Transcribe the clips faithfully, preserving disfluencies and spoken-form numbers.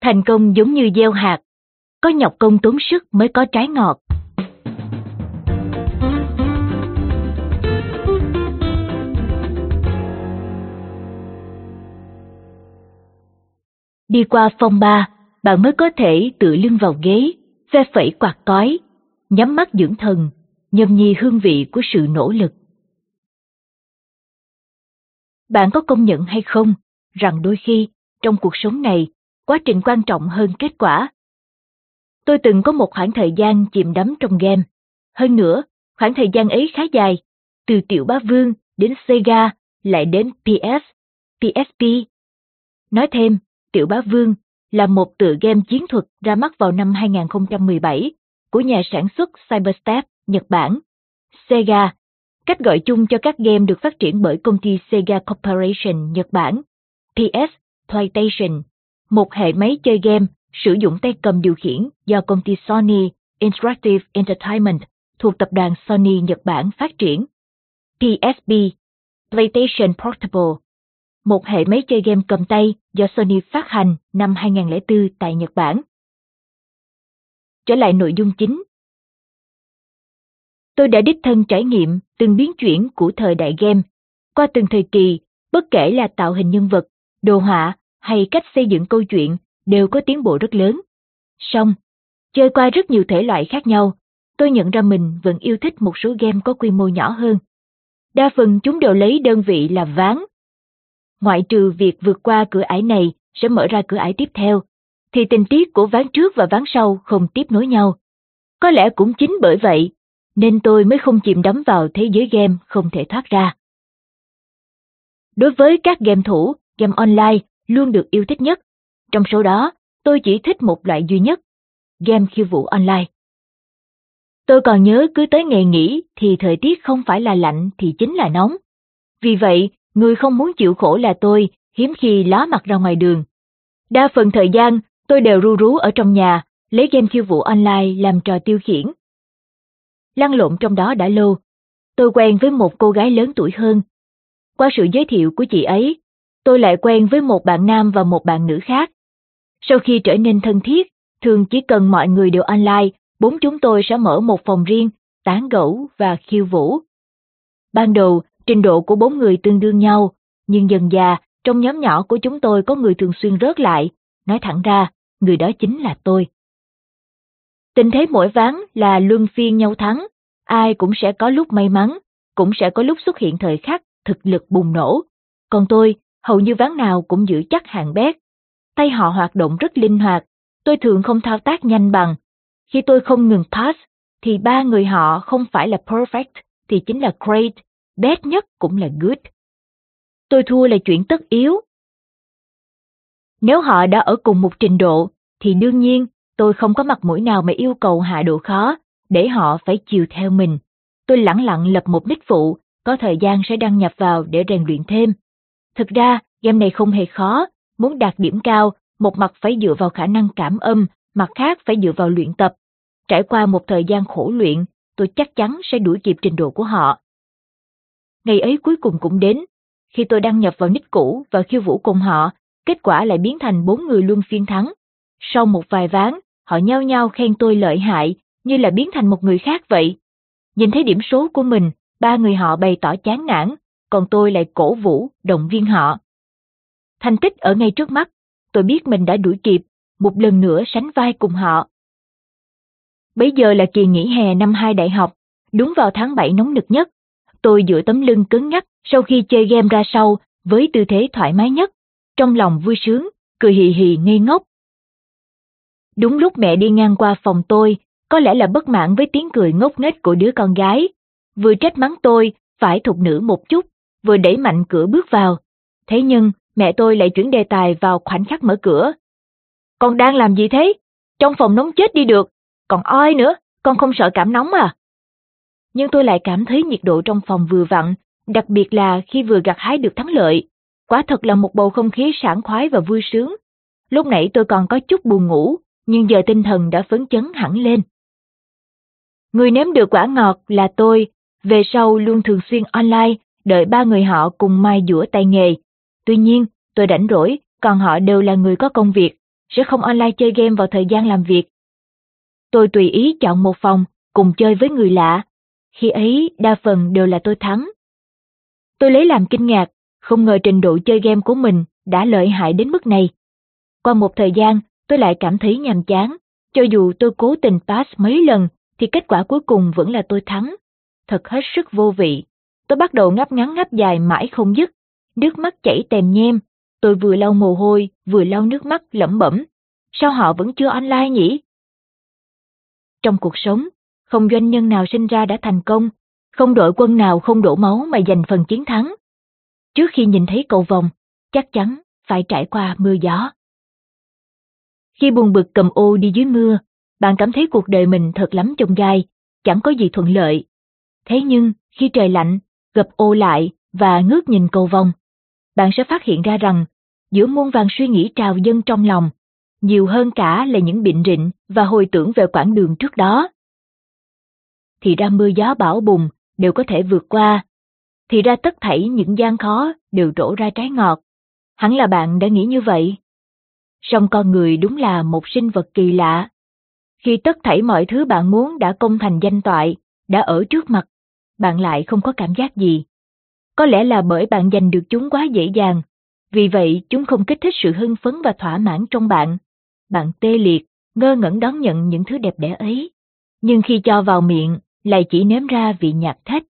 Thành công giống như gieo hạt, có nhọc công tốn sức mới có trái ngọt. Đi qua phong ba, bạn mới có thể tựa lưng vào ghế, phe phẩy quạt cói, nhắm mắt dưỡng thần, nhâm nhi hương vị của sự nỗ lực. Bạn có công nhận hay không, rằng đôi khi, trong cuộc sống này, quá trình quan trọng hơn kết quả. Tôi từng có một khoảng thời gian chìm đắm trong game. Hơn nữa, khoảng thời gian ấy khá dài, từ Tiểu Bá Vương đến Sega, lại đến pê ét, pê ét pê. Nói thêm, Tiểu Bá Vương là một tựa game chiến thuật ra mắt vào năm hai không một bảy của nhà sản xuất Cyberstep, Nhật Bản. Sega, cách gọi chung cho các game được phát triển bởi công ty Sega Corporation Nhật Bản. pê ét, PlayStation, một hệ máy chơi game sử dụng tay cầm điều khiển do công ty Sony Interactive Entertainment thuộc tập đoàn Sony Nhật Bản phát triển. pê ét pê, PlayStation Portable, một hệ máy chơi game cầm tay do Sony phát hành năm hai không không bốn tại Nhật Bản. Trở lại nội dung chính. Tôi đã đích thân trải nghiệm từng biến chuyển của thời đại game, qua từng thời kỳ, bất kể là tạo hình nhân vật, đồ họa hay cách xây dựng câu chuyện đều có tiến bộ rất lớn. Song, chơi qua rất nhiều thể loại khác nhau, tôi nhận ra mình vẫn yêu thích một số game có quy mô nhỏ hơn. Đa phần chúng đều lấy đơn vị là ván. Ngoại trừ việc vượt qua cửa ải này sẽ mở ra cửa ải tiếp theo, thì tình tiết của ván trước và ván sau không tiếp nối nhau. Có lẽ cũng chính bởi vậy, nên tôi mới không chìm đắm vào thế giới game không thể thoát ra. Đối với các game thủ, game online luôn được yêu thích nhất. Trong số đó, tôi chỉ thích một loại duy nhất, game khiêu vũ online. Tôi còn nhớ cứ tới ngày nghỉ thì thời tiết không phải là lạnh thì chính là nóng. Vì vậy, người không muốn chịu khổ là tôi, hiếm khi ló mặt ra ngoài đường. Đa phần thời gian, tôi đều ru rú ở trong nhà, lấy game khiêu vũ online làm trò tiêu khiển. Lăn lộn trong đó đã lâu, tôi quen với một cô gái lớn tuổi hơn. Qua sự giới thiệu của chị ấy, tôi lại quen với một bạn nam và một bạn nữ khác. Sau khi trở nên thân thiết, thường chỉ cần mọi người đều online, bốn chúng tôi sẽ mở một phòng riêng, tán gẫu và khiêu vũ. Ban đầu, trình độ của bốn người tương đương nhau, nhưng dần dà, trong nhóm nhỏ của chúng tôi có người thường xuyên rớt lại, nói thẳng ra, người đó chính là tôi. Tình thế mỗi ván là luân phiên nhau thắng, ai cũng sẽ có lúc may mắn, cũng sẽ có lúc xuất hiện thời khắc thực lực bùng nổ. Còn tôi, hầu như ván nào cũng giữ chắc hạng bét. Tay họ hoạt động rất linh hoạt, tôi thường không thao tác nhanh bằng. Khi tôi không ngừng pass, thì ba người họ không phải là perfect, thì chính là great, best nhất cũng là good. Tôi thua là chuyện tất yếu. Nếu họ đã ở cùng một trình độ, thì đương nhiên, tôi không có mặt mũi nào mà yêu cầu hạ độ khó, để họ phải chiều theo mình. Tôi lẳng lặng lập một nick phụ, có thời gian sẽ đăng nhập vào để rèn luyện thêm. Thực ra, game này không hề khó, muốn đạt điểm cao, một mặt phải dựa vào khả năng cảm âm, mặt khác phải dựa vào luyện tập. Trải qua một thời gian khổ luyện, tôi chắc chắn sẽ đuổi kịp trình độ của họ. Ngày ấy cuối cùng cũng đến, khi tôi đăng nhập vào nick cũ và khiêu vũ cùng họ, kết quả lại biến thành bốn người luân phiên thắng. Sau một vài ván, họ nhao nhao khen tôi lợi hại, như là biến thành một người khác vậy. Nhìn thấy điểm số của mình, ba người họ bày tỏ chán nản, còn tôi lại cổ vũ, động viên họ. Thành tích ở ngay trước mắt, tôi biết mình đã đuổi kịp, một lần nữa sánh vai cùng họ. Bấy giờ là kỳ nghỉ hè năm hai đại học, đúng vào tháng bảy nóng nực nhất. Tôi dựa tấm lưng cứng ngắc sau khi chơi game ra sau, với tư thế thoải mái nhất, trong lòng vui sướng, cười hì hì ngây ngốc. Đúng lúc mẹ đi ngang qua phòng tôi, có lẽ là bất mãn với tiếng cười ngốc nghếch của đứa con gái, vừa trách mắng tôi phải thục nữ một chút, vừa đẩy mạnh cửa bước vào. Thế nhưng, mẹ tôi lại chuyển đề tài vào khoảnh khắc mở cửa. Con đang làm gì thế? Trong phòng nóng chết đi được, còn oi nữa, con không sợ cảm nóng à? Nhưng tôi lại cảm thấy nhiệt độ trong phòng vừa vặn, đặc biệt là khi vừa gặt hái được thắng lợi. Quả thật là một bầu không khí sảng khoái và vui sướng. Lúc nãy tôi còn có chút buồn ngủ, nhưng giờ tinh thần đã phấn chấn hẳn lên. Người nếm được quả ngọt là tôi, về sau luôn thường xuyên online, đợi ba người họ cùng mai dũa tay nghề. Tuy nhiên, tôi rảnh rỗi, còn họ đều là người có công việc, sẽ không online chơi game vào thời gian làm việc. Tôi tùy ý chọn một phòng, cùng chơi với người lạ. Khi ấy đa phần đều là tôi thắng. Tôi lấy làm kinh ngạc, không ngờ trình độ chơi game của mình đã lợi hại đến mức này. Qua một thời gian, tôi lại cảm thấy nhàm chán. Cho dù tôi cố tình pass mấy lần, thì kết quả cuối cùng vẫn là tôi thắng. Thật hết sức vô vị. Tôi bắt đầu ngáp ngắn ngáp dài mãi không dứt. Nước mắt chảy tèm nhem. Tôi vừa lau mồ hôi, vừa lau nước mắt lẩm bẩm. Sao họ vẫn chưa online nhỉ? Trong cuộc sống, không doanh nhân nào sinh ra đã thành công, không đội quân nào không đổ máu mà giành phần chiến thắng. Trước khi nhìn thấy cầu vồng, chắc chắn phải trải qua mưa gió. Khi buồn bực cầm ô đi dưới mưa, bạn cảm thấy cuộc đời mình thật lắm chông gai, chẳng có gì thuận lợi. Thế nhưng, khi trời lạnh, gập ô lại và ngước nhìn cầu vồng, bạn sẽ phát hiện ra rằng, giữa muôn vàn suy nghĩ trào dâng trong lòng, nhiều hơn cả là những bệnh rịnh và hồi tưởng về quãng đường trước đó. Thì ra mưa gió bão bùng đều có thể vượt qua. Thì ra tất thảy những gian khó đều trổ ra trái ngọt. Hẳn là bạn đã nghĩ như vậy. Song con người đúng là một sinh vật kỳ lạ. Khi tất thảy mọi thứ bạn muốn đã công thành danh toại, đã ở trước mặt, bạn lại không có cảm giác gì. Có lẽ là bởi bạn giành được chúng quá dễ dàng, vì vậy chúng không kích thích sự hưng phấn và thỏa mãn trong bạn. Bạn tê liệt, ngơ ngẩn đón nhận những thứ đẹp đẽ ấy, nhưng khi cho vào miệng, lại chỉ nếm ra vị nhạt thách.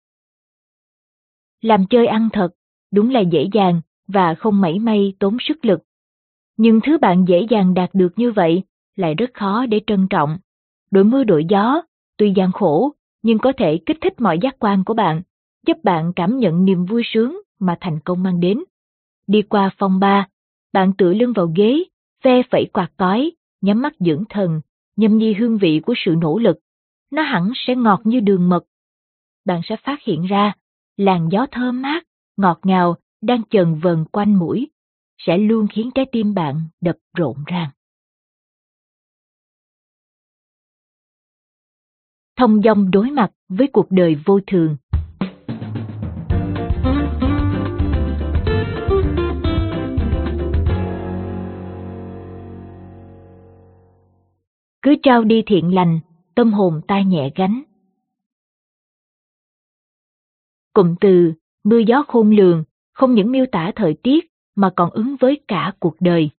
Làm chơi ăn thật, đúng là dễ dàng và không mảy may tốn sức lực. Nhưng thứ bạn dễ dàng đạt được như vậy lại rất khó để trân trọng. Đội mưa đội gió, tuy gian khổ, nhưng có thể kích thích mọi giác quan của bạn, giúp bạn cảm nhận niềm vui sướng mà thành công mang đến. Đi qua phong ba, bạn tựa lưng vào ghế, ve phẩy quạt cói, nhắm mắt dưỡng thần, nhâm nhi hương vị của sự nỗ lực. Nó hẳn sẽ ngọt như đường mật. Bạn sẽ phát hiện ra, làn gió thơm mát, ngọt ngào đang chờn vờn quanh mũi, sẽ luôn khiến trái tim bạn đập rộn ràng. Thông dong đối mặt với cuộc đời vô thường. Cứ trao đi thiện lành, tâm hồn ta nhẹ gánh. Cụm từ mưa gió khôn lường không những miêu tả thời tiết mà còn ứng với cả cuộc đời.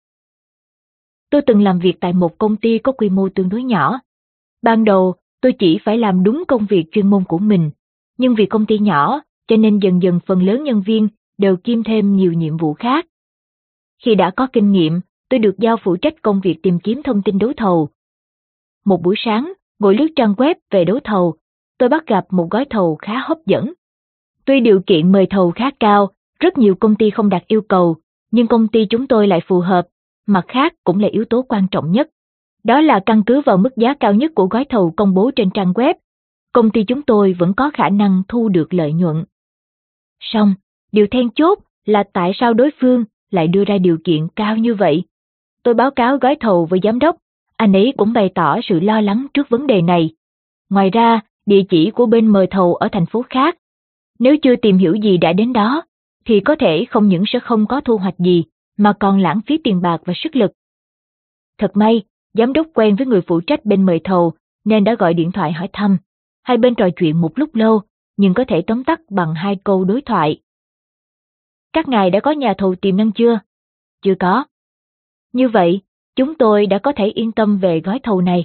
Tôi từng làm việc tại một công ty có quy mô tương đối nhỏ. Ban đầu, tôi chỉ phải làm đúng công việc chuyên môn của mình, nhưng vì công ty nhỏ, cho nên dần dần phần lớn nhân viên đều kiêm thêm nhiều nhiệm vụ khác. Khi đã có kinh nghiệm, tôi được giao phụ trách công việc tìm kiếm thông tin đấu thầu. Một buổi sáng, ngồi lướt trang web về đấu thầu, tôi bắt gặp một gói thầu khá hấp dẫn. Tuy điều kiện mời thầu khá cao, rất nhiều công ty không đạt yêu cầu, nhưng công ty chúng tôi lại phù hợp, mặt khác cũng là yếu tố quan trọng nhất. Đó là căn cứ vào mức giá cao nhất của gói thầu công bố trên trang web, công ty chúng tôi vẫn có khả năng thu được lợi nhuận. Song, điều then chốt là tại sao đối phương lại đưa ra điều kiện cao như vậy? Tôi báo cáo gói thầu với giám đốc, anh ấy cũng bày tỏ sự lo lắng trước vấn đề này. Ngoài ra, địa chỉ của bên mời thầu ở thành phố khác. Nếu chưa tìm hiểu gì đã đến đó, thì có thể không những sẽ không có thu hoạch gì, mà còn lãng phí tiền bạc và sức lực. Thật may, giám đốc quen với người phụ trách bên mời thầu, nên đã gọi điện thoại hỏi thăm. Hai bên trò chuyện một lúc lâu, nhưng có thể tóm tắt bằng hai câu đối thoại. Các ngài đã có nhà thầu tiềm năng chưa? Chưa có. Như vậy, chúng tôi đã có thể yên tâm về gói thầu này.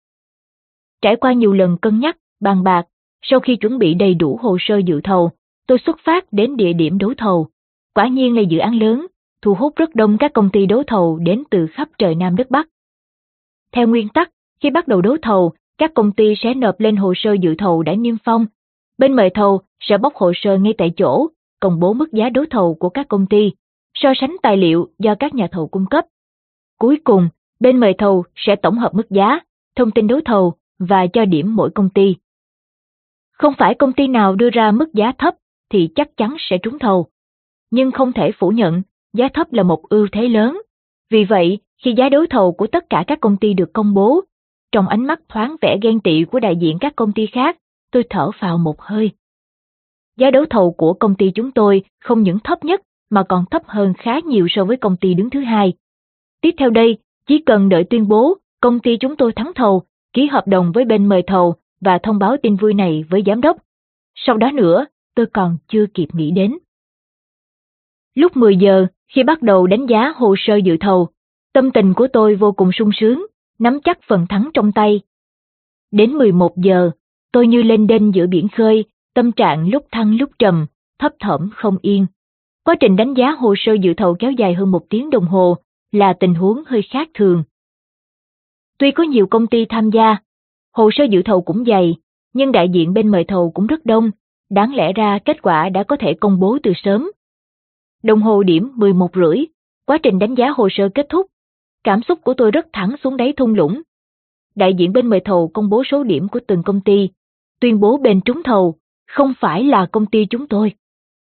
Trải qua nhiều lần cân nhắc, bàn bạc, sau khi chuẩn bị đầy đủ hồ sơ dự thầu, tôi xuất phát đến địa điểm đấu thầu. Quả nhiên là dự án lớn, thu hút rất đông các công ty đấu thầu đến từ khắp trời Nam đất Bắc. Theo nguyên tắc, khi bắt đầu đấu thầu, các công ty sẽ nộp lên hồ sơ dự thầu đã niêm phong. Bên mời thầu sẽ bóc hồ sơ ngay tại chỗ, công bố mức giá đấu thầu của các công ty, so sánh tài liệu do các nhà thầu cung cấp. Cuối cùng, bên mời thầu sẽ tổng hợp mức giá, thông tin đấu thầu và cho điểm mỗi công ty. Không phải công ty nào đưa ra mức giá thấp thì chắc chắn sẽ trúng thầu. Nhưng không thể phủ nhận, giá thấp là một ưu thế lớn. Vì vậy, khi giá đấu thầu của tất cả các công ty được công bố, trong ánh mắt thoáng vẻ ghen tị của đại diện các công ty khác, tôi thở phào một hơi. Giá đấu thầu của công ty chúng tôi không những thấp nhất mà còn thấp hơn khá nhiều so với công ty đứng thứ hai. Tiếp theo đây, Chỉ cần đợi tuyên bố công ty chúng tôi thắng thầu, ký hợp đồng với bên mời thầu và thông báo tin vui này với giám đốc. Sau đó nữa, tôi còn chưa kịp nghĩ đến. Lúc mười giờ, khi bắt đầu đánh giá hồ sơ dự thầu, tâm tình của tôi vô cùng sung sướng, nắm chắc phần thắng trong tay. Đến mười một giờ, tôi như lên đên giữa biển khơi, tâm trạng lúc thăng lúc trầm, thấp thỏm không yên. Quá trình đánh giá hồ sơ dự thầu kéo dài hơn một tiếng đồng hồ, là tình huống hơi khác thường. Tuy có nhiều công ty tham gia, hồ sơ dự thầu cũng dày, nhưng đại diện bên mời thầu cũng rất đông, đáng lẽ ra kết quả đã có thể công bố từ sớm. Đồng hồ điểm mười một rưỡi, quá trình đánh giá hồ sơ kết thúc, cảm xúc của tôi rất thẳng xuống đáy thung lũng. Đại diện bên mời thầu công bố số điểm của từng công ty, tuyên bố bên trúng thầu, không phải là công ty chúng tôi.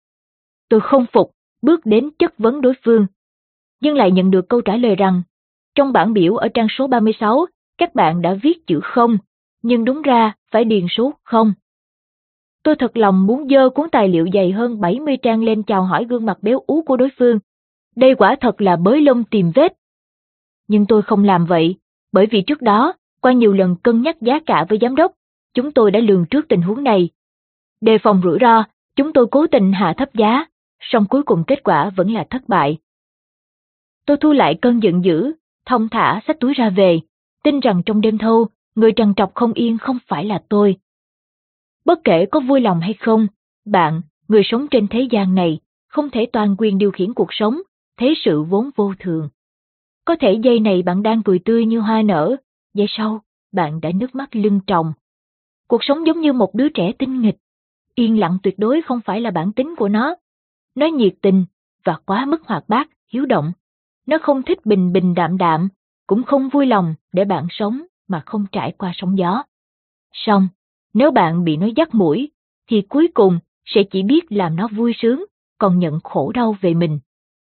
Tôi không phục, bước đến chất vấn đối phương, nhưng lại nhận được câu trả lời rằng, trong bảng biểu ở trang số ba mươi sáu, các bạn đã viết chữ không, nhưng đúng ra phải điền số không. Tôi thật lòng muốn dơ cuốn tài liệu dày hơn bảy mươi trang lên chào hỏi gương mặt béo ú của đối phương. Đây quả thật là bới lông tìm vết. Nhưng tôi không làm vậy, bởi vì trước đó, qua nhiều lần cân nhắc giá cả với giám đốc, chúng tôi đã lường trước tình huống này. Đề phòng rủi ro, chúng tôi cố tình hạ thấp giá, song cuối cùng kết quả vẫn là thất bại. Tôi thu lại cơn giận dữ, thong thả xách túi ra về, tin rằng trong đêm thâu, người trằn trọc không yên không phải là tôi. Bất kể có vui lòng hay không, bạn, người sống trên thế gian này, không thể toàn quyền điều khiển cuộc sống, thế sự vốn vô thường. Có thể giây này bạn đang cười tươi như hoa nở, giây sau, bạn đã nước mắt lưng tròng. Cuộc sống giống như một đứa trẻ tinh nghịch, yên lặng tuyệt đối không phải là bản tính của nó. Nó nhiệt tình và quá mức hoạt bát, hiếu động. Nó không thích bình bình đạm đạm, cũng không vui lòng để bạn sống mà không trải qua sóng gió. Song, nếu bạn bị nó dắt mũi, thì cuối cùng sẽ chỉ biết làm nó vui sướng, còn nhận khổ đau về mình.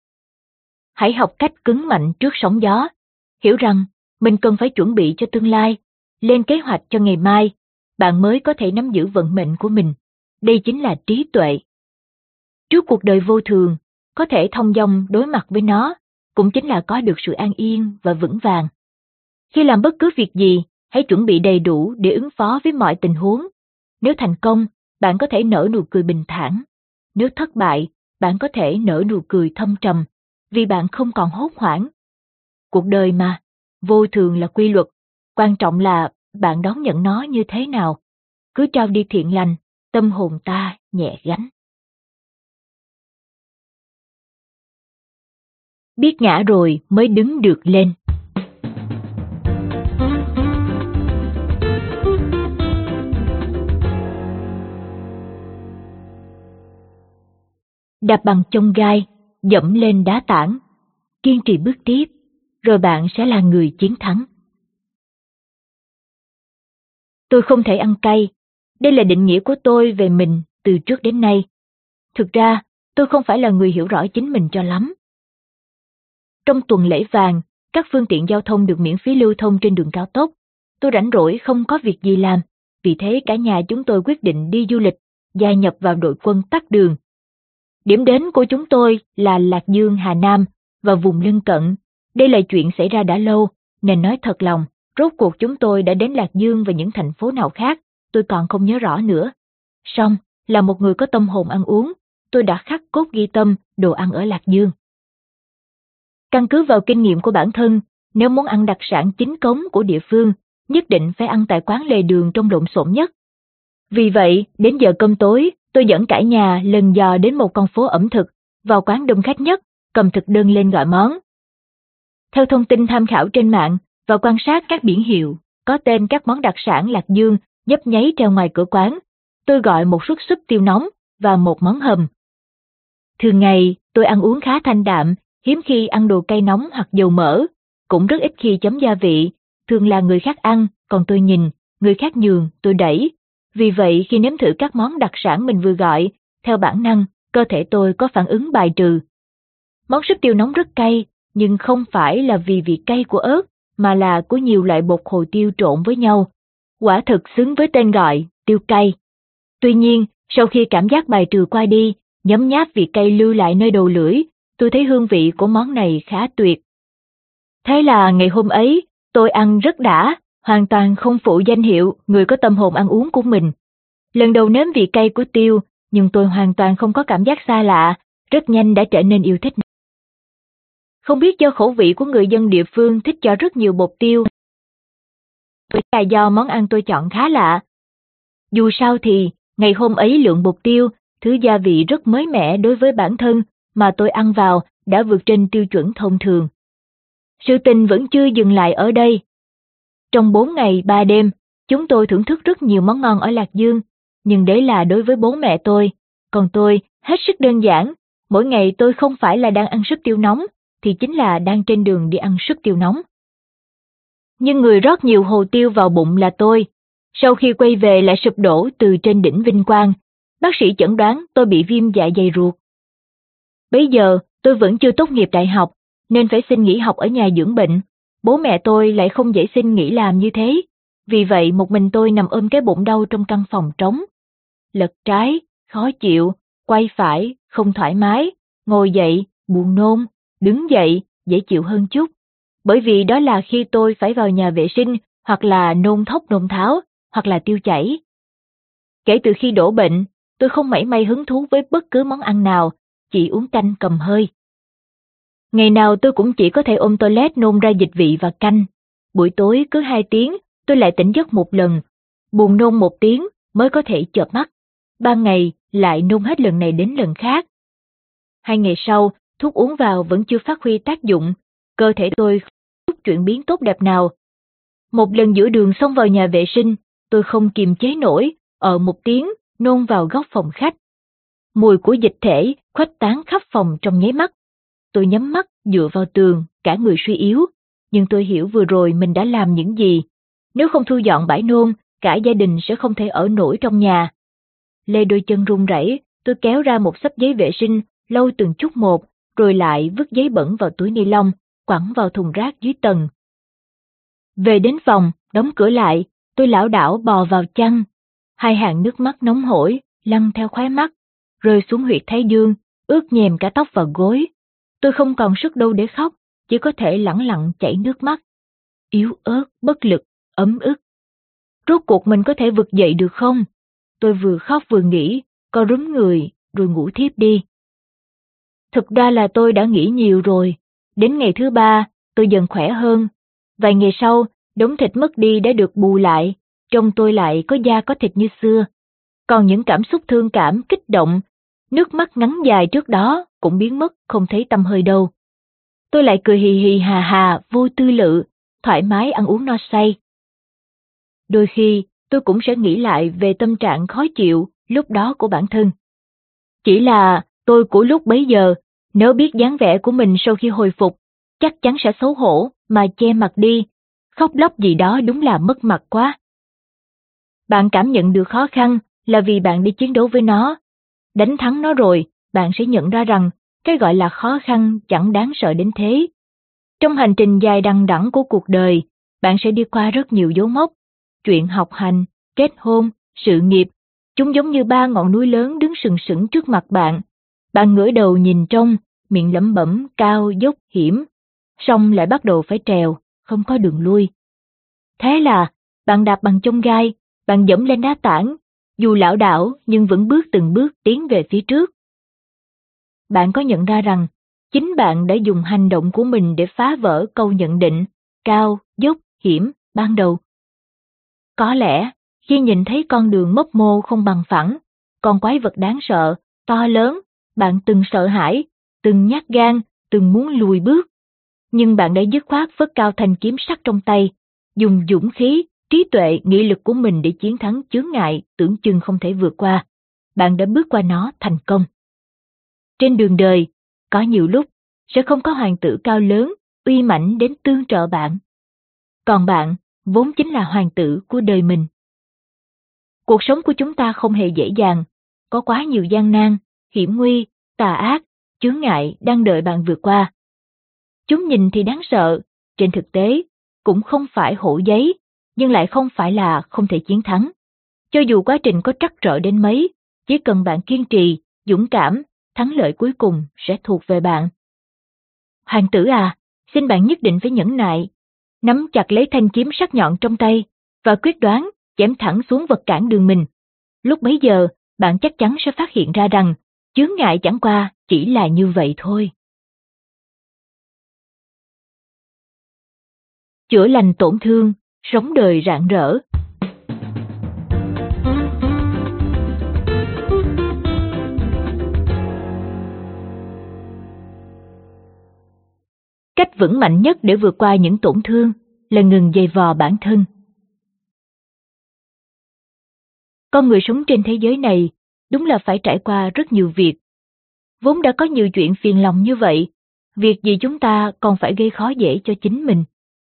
Hãy học cách cứng mạnh trước sóng gió, hiểu rằng mình cần phải chuẩn bị cho tương lai, lên kế hoạch cho ngày mai, bạn mới có thể nắm giữ vận mệnh của mình. Đây chính là trí tuệ. Trước cuộc đời vô thường, có thể thông dong đối mặt với nó, cũng chính là có được sự an yên và vững vàng. Khi làm bất cứ việc gì, hãy chuẩn bị đầy đủ để ứng phó với mọi tình huống. Nếu thành công, bạn có thể nở nụ cười bình thản. Nếu thất bại, bạn có thể nở nụ cười thâm trầm, vì bạn không còn hốt hoảng. Cuộc đời mà, vô thường là quy luật, quan trọng là bạn đón nhận nó như thế nào. Cứ trao đi thiện lành, tâm hồn ta nhẹ gánh. Biết ngã rồi mới đứng được lên. Đạp bằng chông gai, dẫm lên đá tảng, kiên trì bước tiếp, rồi bạn sẽ là người chiến thắng. Tôi không thể ăn cay, đây là định nghĩa của tôi về mình từ trước đến nay. Thực ra, tôi không phải là người hiểu rõ chính mình cho lắm. Trong tuần lễ vàng, các phương tiện giao thông được miễn phí lưu thông trên đường cao tốc. Tôi rảnh rỗi không có việc gì làm, vì thế cả nhà chúng tôi quyết định đi du lịch, gia nhập vào đội quân tắt đường. Điểm đến của chúng tôi là Lạc Dương, Hà Nam và vùng lân cận. Đây là chuyện xảy ra đã lâu, nên nói thật lòng, rốt cuộc chúng tôi đã đến Lạc Dương và những thành phố nào khác, tôi còn không nhớ rõ nữa. Song, là một người có tâm hồn ăn uống, tôi đã khắc cốt ghi tâm đồ ăn ở Lạc Dương. Căn cứ vào kinh nghiệm của bản thân, nếu muốn ăn đặc sản chính cống của địa phương, nhất định phải ăn tại quán lề đường trong lộn xộn nhất. Vì vậy, đến giờ cơm tối, tôi dẫn cả nhà lần dò đến một con phố ẩm thực, vào quán đông khách nhất, cầm thực đơn lên gọi món. Theo thông tin tham khảo trên mạng và quan sát các biển hiệu, có tên các món đặc sản Lạc Dương nhấp nháy treo ngoài cửa quán, tôi gọi một suất súp tiêu nóng và một món hầm. Thường ngày, tôi ăn uống khá thanh đạm, hiếm khi ăn đồ cay nóng hoặc dầu mỡ, cũng rất ít khi chấm gia vị, thường là người khác ăn, còn tôi nhìn, người khác nhường, tôi đẩy. Vì vậy khi nếm thử các món đặc sản mình vừa gọi, theo bản năng, cơ thể tôi có phản ứng bài trừ. Món súp tiêu nóng rất cay, nhưng không phải là vì vị cay của ớt, mà là của nhiều loại bột hồ tiêu trộn với nhau. Quả thực xứng với tên gọi, tiêu cay. Tuy nhiên, sau khi cảm giác bài trừ qua đi, nhấm nháp vị cay lưu lại nơi đầu lưỡi, tôi thấy hương vị của món này khá tuyệt. Thế là ngày hôm ấy, tôi ăn rất đã, hoàn toàn không phụ danh hiệu người có tâm hồn ăn uống của mình. Lần đầu nếm vị cay của tiêu, nhưng tôi hoàn toàn không có cảm giác xa lạ, rất nhanh đã trở nên yêu thích. Không biết do khẩu vị của người dân địa phương thích cho rất nhiều bột tiêu, hay là do món ăn tôi chọn khá lạ. Dù sao thì, ngày hôm ấy lượng bột tiêu, thứ gia vị rất mới mẻ đối với bản thân mà tôi ăn vào đã vượt trên tiêu chuẩn thông thường. Sự tình vẫn chưa dừng lại ở đây. Trong bốn ngày ba đêm, chúng tôi thưởng thức rất nhiều món ngon ở Lạc Dương, nhưng đấy là đối với bố mẹ tôi, còn tôi hết sức đơn giản, mỗi ngày tôi không phải là đang ăn súp tiêu nóng, thì chính là đang trên đường đi ăn súp tiêu nóng. Nhưng người rót nhiều hồ tiêu vào bụng là tôi, sau khi quay về lại sụp đổ từ trên đỉnh vinh quang, bác sĩ chẩn đoán tôi bị viêm dạ dày ruột. Bây giờ tôi vẫn chưa tốt nghiệp đại học, nên phải xin nghỉ học ở nhà dưỡng bệnh, bố mẹ tôi lại không dễ xin nghỉ làm như thế, vì vậy một mình tôi nằm ôm cái bụng đau trong căn phòng trống. Lật trái, khó chịu, quay phải, không thoải mái, ngồi dậy, buồn nôn, đứng dậy, dễ chịu hơn chút, bởi vì đó là khi tôi phải vào nhà vệ sinh, hoặc là nôn thốc nôn tháo, hoặc là tiêu chảy. Kể từ khi đổ bệnh, tôi không mảy may hứng thú với bất cứ món ăn nào, chỉ uống canh cầm hơi. Ngày nào tôi cũng chỉ có thể ôm toilet nôn ra dịch vị và canh. Buổi tối cứ hai tiếng, tôi lại tỉnh giấc một lần, buồn nôn một tiếng mới có thể chợp mắt. Ban ngày lại nôn hết lần này đến lần khác. Hai ngày sau, thuốc uống vào vẫn chưa phát huy tác dụng, cơ thể tôi không chút chuyển biến tốt đẹp nào. Một lần giữa đường xông vào nhà vệ sinh, tôi không kiềm chế nổi, ở một tiếng, nôn vào góc phòng khách. Mùi của dịch thể khuếch tán khắp phòng trong nháy mắt. Tôi nhắm mắt, dựa vào tường, cả người suy yếu, nhưng tôi hiểu vừa rồi mình đã làm những gì. Nếu không thu dọn bãi nôn, cả gia đình sẽ không thể ở nổi trong nhà. Lê đôi chân run rẩy, tôi kéo ra một xấp giấy vệ sinh, lau từng chút một, rồi lại vứt giấy bẩn vào túi ni lông, quẳng vào thùng rác dưới tầng. Về đến phòng, đóng cửa lại, tôi lảo đảo bò vào chăn. Hai hàng nước mắt nóng hổi, lăn theo khóe mắt, rơi xuống huyệt thái dương, ướt nhèm cả tóc và gối. Tôi không còn sức đâu để khóc, chỉ có thể lẳng lặng chảy nước mắt. Yếu ớt, bất lực, ấm ức. Rốt cuộc mình có thể vực dậy được không? Tôi vừa khóc vừa nghĩ, co rúm người, rồi ngủ thiếp đi. Thực ra là tôi đã nghĩ nhiều rồi. Đến ngày thứ ba, tôi dần khỏe hơn. Vài ngày sau, đống thịt mất đi đã được bù lại, trông tôi lại có da có thịt như xưa. Còn những cảm xúc thương cảm, kích động, nước mắt ngắn dài trước đó cũng biến mất, không thấy tăm hơi đâu. Tôi lại cười hì hì hà hà, vô tư lự, thoải mái ăn uống no say. Đôi khi, tôi cũng sẽ nghĩ lại về tâm trạng khó chịu lúc đó của bản thân. Chỉ là tôi của lúc bấy giờ, nếu biết dáng vẻ của mình sau khi hồi phục, chắc chắn sẽ xấu hổ mà che mặt đi, khóc lóc gì đó đúng là mất mặt quá. Bạn cảm nhận được khó khăn là vì bạn đi chiến đấu với nó. Đánh thắng nó rồi, bạn sẽ nhận ra rằng cái gọi là khó khăn chẳng đáng sợ đến thế. Trong hành trình dài đằng đẵng của cuộc đời, bạn sẽ đi qua rất nhiều dấu mốc. Chuyện học hành, kết hôn, sự nghiệp, chúng giống như ba ngọn núi lớn đứng sừng sững trước mặt bạn. Bạn ngửa đầu nhìn trông, miệng lẩm bẩm cao, dốc, hiểm, xong lại bắt đầu phải trèo, không có đường lui. Thế là, bạn đạp bằng chông gai, bạn dẫm lên đá tảng, dù lảo đảo nhưng vẫn bước từng bước tiến về phía trước. Bạn có nhận ra rằng, chính bạn đã dùng hành động của mình để phá vỡ câu nhận định, cao, dốc, hiểm, ban đầu. Có lẽ, khi nhìn thấy con đường mấp mô không bằng phẳng, con quái vật đáng sợ, to lớn, bạn từng sợ hãi, từng nhát gan, từng muốn lùi bước. Nhưng bạn đã dứt khoát vớt cao thanh kiếm sắt trong tay, dùng dũng khí, trí tuệ, nghị lực của mình để chiến thắng chướng ngại tưởng chừng không thể vượt qua. Bạn đã bước qua nó thành công. Trên đường đời, có nhiều lúc, sẽ không có hoàng tử cao lớn, uy mãnh đến tương trợ bạn. Còn bạn, vốn chính là hoàng tử của đời mình. Cuộc sống của chúng ta không hề dễ dàng, có quá nhiều gian nan, hiểm nguy, tà ác, chướng ngại đang đợi bạn vượt qua. Chúng nhìn thì đáng sợ, trên thực tế, cũng không phải hổ giấy, nhưng lại không phải là không thể chiến thắng. Cho dù quá trình có trắc trở đến mấy, chỉ cần bạn kiên trì, dũng cảm, thắng lợi cuối cùng sẽ thuộc về bạn. Hoàng tử à, xin bạn nhất định phải nhẫn nại, nắm chặt lấy thanh kiếm sắc nhọn trong tay và quyết đoán chém thẳng xuống vật cản đường mình. Lúc bấy giờ, bạn chắc chắn sẽ phát hiện ra rằng chướng ngại chẳng qua chỉ là như vậy thôi. Chữa lành tổn thương, sống đời rạng rỡ. Cách vững mạnh nhất để vượt qua những tổn thương là ngừng giày vò bản thân. Con người sống trên thế giới này đúng là phải trải qua rất nhiều việc. Vốn đã có nhiều chuyện phiền lòng như vậy, việc gì chúng ta còn phải gây khó dễ cho chính mình.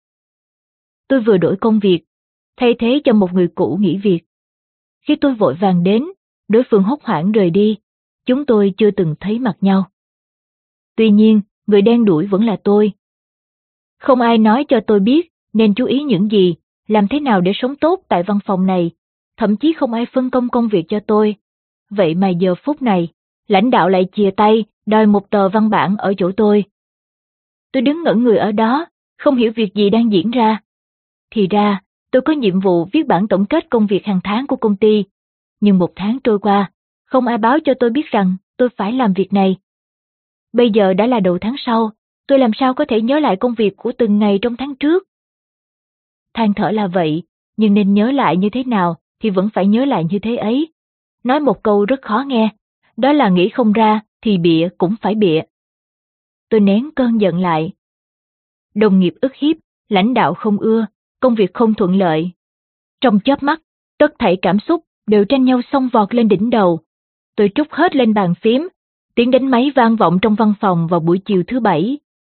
Tôi vừa đổi công việc, thay thế cho một người cũ nghỉ việc. Khi tôi vội vàng đến, đối phương hốt hoảng rời đi, chúng tôi chưa từng thấy mặt nhau. Tuy nhiên, người đen đuổi vẫn là tôi. Không ai nói cho tôi biết nên chú ý những gì, làm thế nào để sống tốt tại văn phòng này, thậm chí không ai phân công công việc cho tôi. Vậy mà giờ phút này, lãnh đạo lại chìa tay, đòi một tờ văn bản ở chỗ tôi. Tôi đứng ngẩn người ở đó, không hiểu việc gì đang diễn ra. Thì ra, tôi có nhiệm vụ viết bản tổng kết công việc hàng tháng của công ty, nhưng một tháng trôi qua, không ai báo cho tôi biết rằng tôi phải làm việc này. Bây giờ đã là đầu tháng sau, tôi làm sao có thể nhớ lại công việc của từng ngày trong tháng trước? Than thở là vậy, nhưng nên nhớ lại như thế nào thì vẫn phải nhớ lại như thế ấy. Nói một câu rất khó nghe, đó là nghĩ không ra thì bịa cũng phải bịa. Tôi nén cơn giận lại. Đồng nghiệp ức hiếp, lãnh đạo không ưa, công việc không thuận lợi. Trong chớp mắt, tất thảy cảm xúc đều tranh nhau xông vọt lên đỉnh đầu. Tôi trút hết lên bàn phím, tiếng đánh máy vang vọng trong văn phòng vào buổi chiều thứ bảy.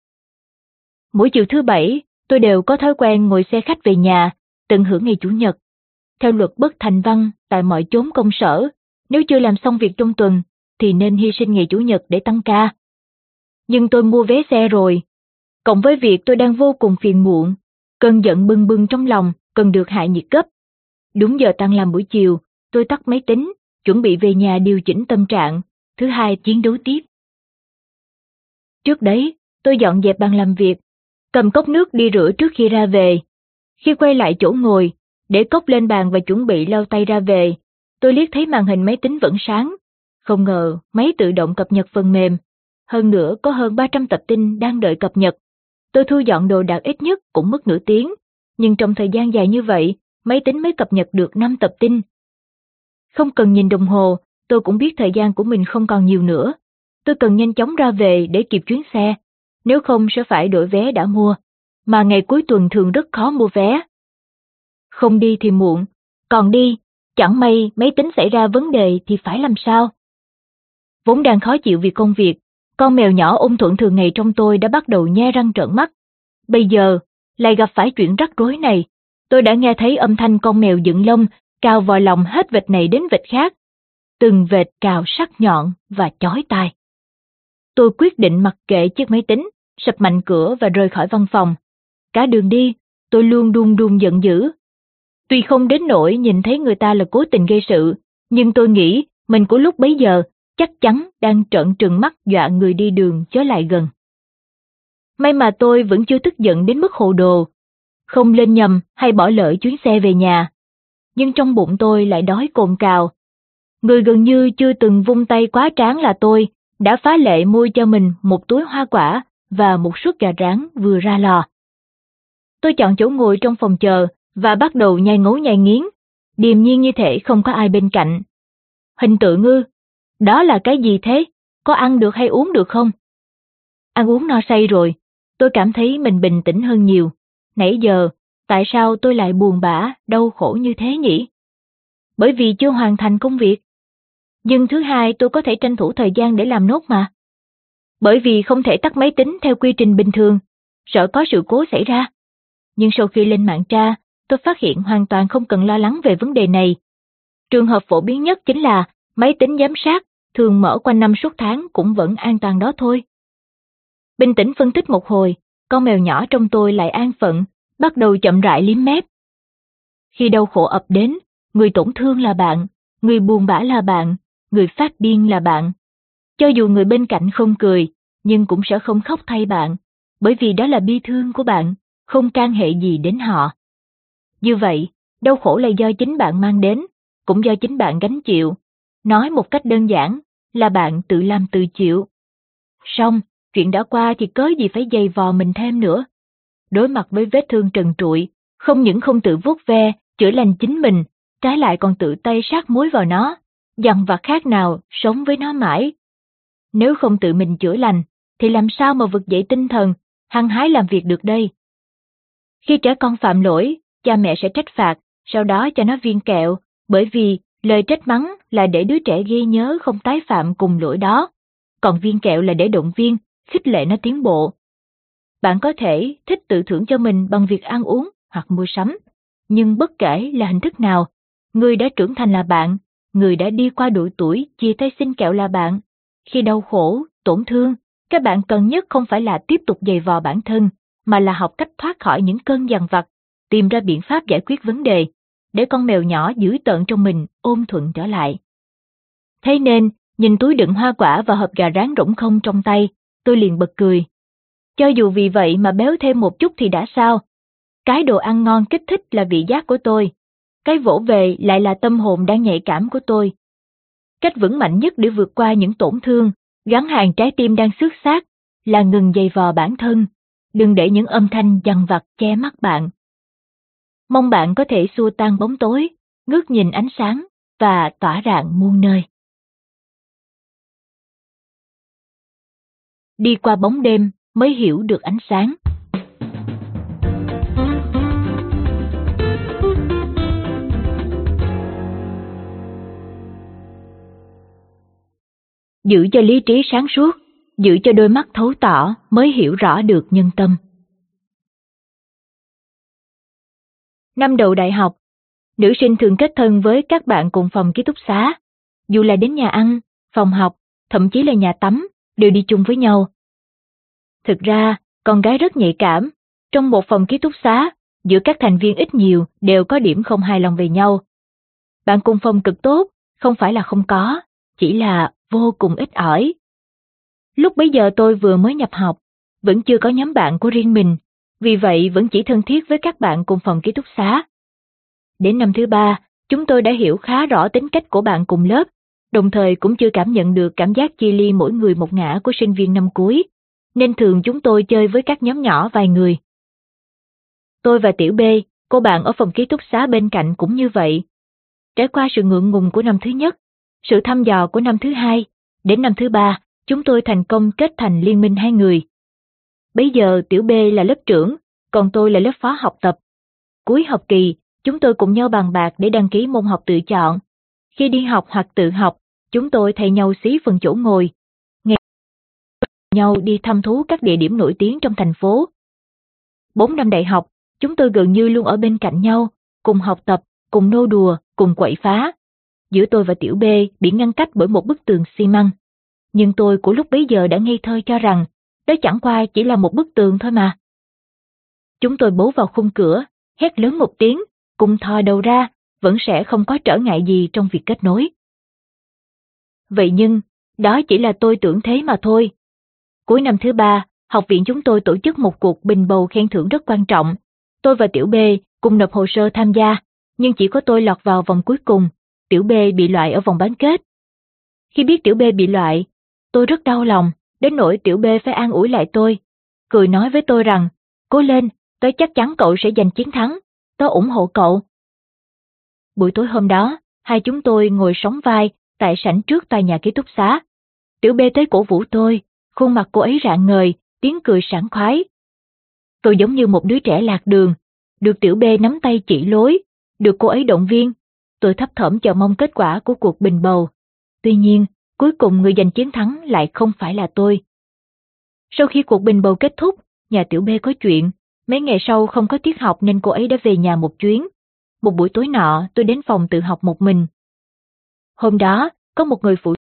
Mỗi chiều thứ bảy, tôi đều có thói quen ngồi xe khách về nhà, tận hưởng ngày Chủ nhật. Theo luật bất thành văn tại mọi chốn công sở, nếu chưa làm xong việc trong tuần, thì nên hy sinh ngày Chủ nhật để tăng ca. Nhưng tôi mua vé xe rồi. Cộng với việc tôi đang vô cùng phiền muộn, cơn giận bừng bừng trong lòng cần được hạ nhiệt gấp. Đúng giờ tan làm buổi chiều, tôi tắt máy tính, chuẩn bị về nhà điều chỉnh tâm trạng, thứ hai chiến đấu tiếp. Trước đấy, tôi dọn dẹp bàn làm việc, cầm cốc nước đi rửa trước khi ra về. Khi quay lại chỗ ngồi, để cốc lên bàn và chuẩn bị lau tay ra về, tôi liếc thấy màn hình máy tính vẫn sáng. Không ngờ, máy tự động cập nhật phần mềm. Hơn nữa có hơn ba trăm tập tin đang đợi cập nhật. Tôi thu dọn đồ đạc ít nhất cũng mất nửa tiếng, nhưng trong thời gian dài như vậy, máy tính mới cập nhật được năm tập tin. Không cần nhìn đồng hồ, tôi cũng biết thời gian của mình không còn nhiều nữa. Tôi cần nhanh chóng ra về để kịp chuyến xe, nếu không sẽ phải đổi vé đã mua, mà ngày cuối tuần thường rất khó mua vé. Không đi thì muộn, còn đi, chẳng may máy tính xảy ra vấn đề thì phải làm sao? Vốn đang khó chịu vì công việc, con mèo nhỏ ôn thuận thường ngày trong tôi đã bắt đầu nhe răng trợn mắt. Bây giờ, lại gặp phải chuyện rắc rối này, tôi đã nghe thấy âm thanh con mèo dựng lông, cào vào lòng hết vệt này đến vệt khác. Từng vệt cào sắc nhọn và chói tai. Tôi quyết định mặc kệ chiếc máy tính, sập mạnh cửa và rời khỏi văn phòng. Cả đường đi, tôi luôn đun đun giận dữ. Tuy không đến nỗi nhìn thấy người ta là cố tình gây sự, nhưng tôi nghĩ mình của lúc bấy giờ chắc chắn đang trợn trừng mắt dọa người đi đường chớ lại gần. May mà tôi vẫn chưa tức giận đến mức hồ đồ, không lên nhầm hay bỏ lỡ chuyến xe về nhà. Nhưng trong bụng tôi lại đói cồn cào. Người gần như chưa từng vung tay quá tráng là tôi, đã phá lệ mua cho mình một túi hoa quả và một suất gà rán vừa ra lò. Tôi chọn chỗ ngồi trong phòng chờ và bắt đầu nhai ngấu nhai nghiến, điềm nhiên như thể không có ai bên cạnh. Hình tượng ư? Đó là cái gì thế? Có ăn được hay uống được không? Ăn uống no say rồi, tôi cảm thấy mình bình tĩnh hơn nhiều. Nãy giờ, tại sao tôi lại buồn bã, đau khổ như thế nhỉ? Bởi vì chưa hoàn thành công việc. Nhưng thứ hai tôi có thể tranh thủ thời gian để làm nốt mà. Bởi vì không thể tắt máy tính theo quy trình bình thường, sợ có sự cố xảy ra. Nhưng sau khi lên mạng tra, tôi phát hiện hoàn toàn không cần lo lắng về vấn đề này. Trường hợp phổ biến nhất chính là máy tính giám sát, thường mở quanh năm suốt tháng cũng vẫn an toàn đó thôi. Bình tĩnh phân tích một hồi, con mèo nhỏ trong tôi lại an phận, bắt đầu chậm rãi liếm mép. Khi đau khổ ập đến, người tổn thương là bạn, người buồn bã là bạn, người phát điên là bạn. Cho dù người bên cạnh không cười, nhưng cũng sẽ không khóc thay bạn. bởi vì đó là bi thương của bạn, không can hệ gì đến họ. Như vậy, đau khổ là do chính bạn mang đến, cũng do chính bạn gánh chịu. Nói một cách đơn giản là bạn tự làm tự chịu. Song, chuyện đã qua thì cớ gì phải giày vò mình thêm nữa. Đối mặt với vết thương trần trụi, không những không tự vuốt ve, chữa lành chính mình, trái lại còn tự tay sát muối vào nó, dằn vặt khác nào sống với nó mãi. Nếu không tự mình chữa lành, thì làm sao mà vực dậy tinh thần, hăng hái làm việc được đây? Khi trẻ con phạm lỗi, cha mẹ sẽ trách phạt, sau đó cho nó viên kẹo, bởi vì lời trách mắng là để đứa trẻ ghi nhớ không tái phạm cùng lỗi đó, còn viên kẹo là để động viên, khích lệ nó tiến bộ. Bạn có thể thích tự thưởng cho mình bằng việc ăn uống hoặc mua sắm, nhưng bất kể là hình thức nào, người đã trưởng thành là bạn, người đã đi qua độ tuổi chia tay xin kẹo là bạn. Khi đau khổ, tổn thương, các bạn cần nhất không phải là tiếp tục giày vò bản thân, mà là học cách thoát khỏi những cơn dằn vặt, tìm ra biện pháp giải quyết vấn đề, để con mèo nhỏ dữ tợn trong mình ôn thuận trở lại. Thế nên, nhìn túi đựng hoa quả và hộp gà rán rỗng không trong tay, tôi liền bật cười. Cho dù vì vậy mà béo thêm một chút thì đã sao? Cái đồ ăn ngon kích thích là vị giác của tôi, cái vỗ về lại là tâm hồn đang nhạy cảm của tôi. Cách vững mạnh nhất để vượt qua những tổn thương, gắn hàng trái tim đang xước xác, là ngừng giày vò bản thân, đừng để những âm thanh dằn vặt che mắt bạn. Mong bạn có thể xua tan bóng tối, ngước nhìn ánh sáng, và tỏa rạng muôn nơi. Đi qua bóng đêm mới hiểu được ánh sáng. Giữ cho lý trí sáng suốt, giữ cho đôi mắt thấu tỏ mới hiểu rõ được nhân tâm. Năm đầu đại học, nữ sinh thường kết thân với các bạn cùng phòng ký túc xá. Dù là đến nhà ăn, phòng học, thậm chí là nhà tắm, đều đi chung với nhau. Thực ra, con gái rất nhạy cảm. Trong một phòng ký túc xá, giữa các thành viên ít nhiều đều có điểm không hài lòng về nhau. Bạn cùng phòng cực tốt, không phải là không có, chỉ là vô cùng ít ỏi. Lúc bấy giờ tôi vừa mới nhập học, vẫn chưa có nhóm bạn của riêng mình, vì vậy vẫn chỉ thân thiết với các bạn cùng phòng ký túc xá. Đến năm thứ ba, chúng tôi đã hiểu khá rõ tính cách của bạn cùng lớp, đồng thời cũng chưa cảm nhận được cảm giác chia ly mỗi người một ngả của sinh viên năm cuối, nên thường chúng tôi chơi với các nhóm nhỏ vài người. Tôi và Tiểu B, cô bạn ở phòng ký túc xá bên cạnh cũng như vậy. Trải qua sự ngượng ngùng của năm thứ nhất, sự thăm dò của năm thứ hai, đến năm thứ ba, chúng tôi thành công kết thành liên minh hai người. Bây giờ Tiểu B là lớp trưởng, còn tôi là lớp phó học tập. Cuối học kỳ, chúng tôi cùng nhau bàn bạc để đăng ký môn học tự chọn. Khi đi học hoặc tự học, chúng tôi thay nhau xí phần chỗ ngồi, ngày nhau đi thăm thú các địa điểm nổi tiếng trong thành phố. Bốn năm đại học, chúng tôi gần như luôn ở bên cạnh nhau, cùng học tập, cùng nô đùa, cùng quậy phá. Giữa tôi và Tiểu B bị ngăn cách bởi một bức tường xi măng. Nhưng tôi của lúc bấy giờ đã ngây thơ cho rằng, đó chẳng qua chỉ là một bức tường thôi mà. Chúng tôi bấu vào khung cửa, hét lớn một tiếng, cùng thò đầu ra, vẫn sẽ không có trở ngại gì trong việc kết nối. Vậy nhưng, đó chỉ là tôi tưởng thế mà thôi. Cuối năm thứ ba, học viện chúng tôi tổ chức một cuộc bình bầu khen thưởng rất quan trọng. Tôi và Tiểu B cùng nộp hồ sơ tham gia, nhưng chỉ có tôi lọt vào vòng cuối cùng, Tiểu B bị loại ở vòng bán kết. Khi biết Tiểu B bị loại, tôi rất đau lòng, đến nỗi Tiểu B phải an ủi lại tôi, cười nói với tôi rằng, cố lên, tôi chắc chắn cậu sẽ giành chiến thắng, tôi ủng hộ cậu. Buổi tối hôm đó, hai chúng tôi ngồi sóng vai tại sảnh trước tòa nhà ký túc xá. Tiểu B tới cổ vũ tôi, khuôn mặt cô ấy rạng ngời, tiếng cười sảng khoái. Tôi giống như một đứa trẻ lạc đường, được Tiểu B nắm tay chỉ lối, được cô ấy động viên. Tôi thấp thỏm chờ mong kết quả của cuộc bình bầu. Tuy nhiên, cuối cùng người giành chiến thắng lại không phải là tôi. Sau khi cuộc bình bầu kết thúc, nhà Tiểu B có chuyện, mấy ngày sau không có tiết học nên cô ấy đã về nhà một chuyến. Một buổi tối nọ, tôi đến phòng tự học một mình. Hôm đó, có một người phụ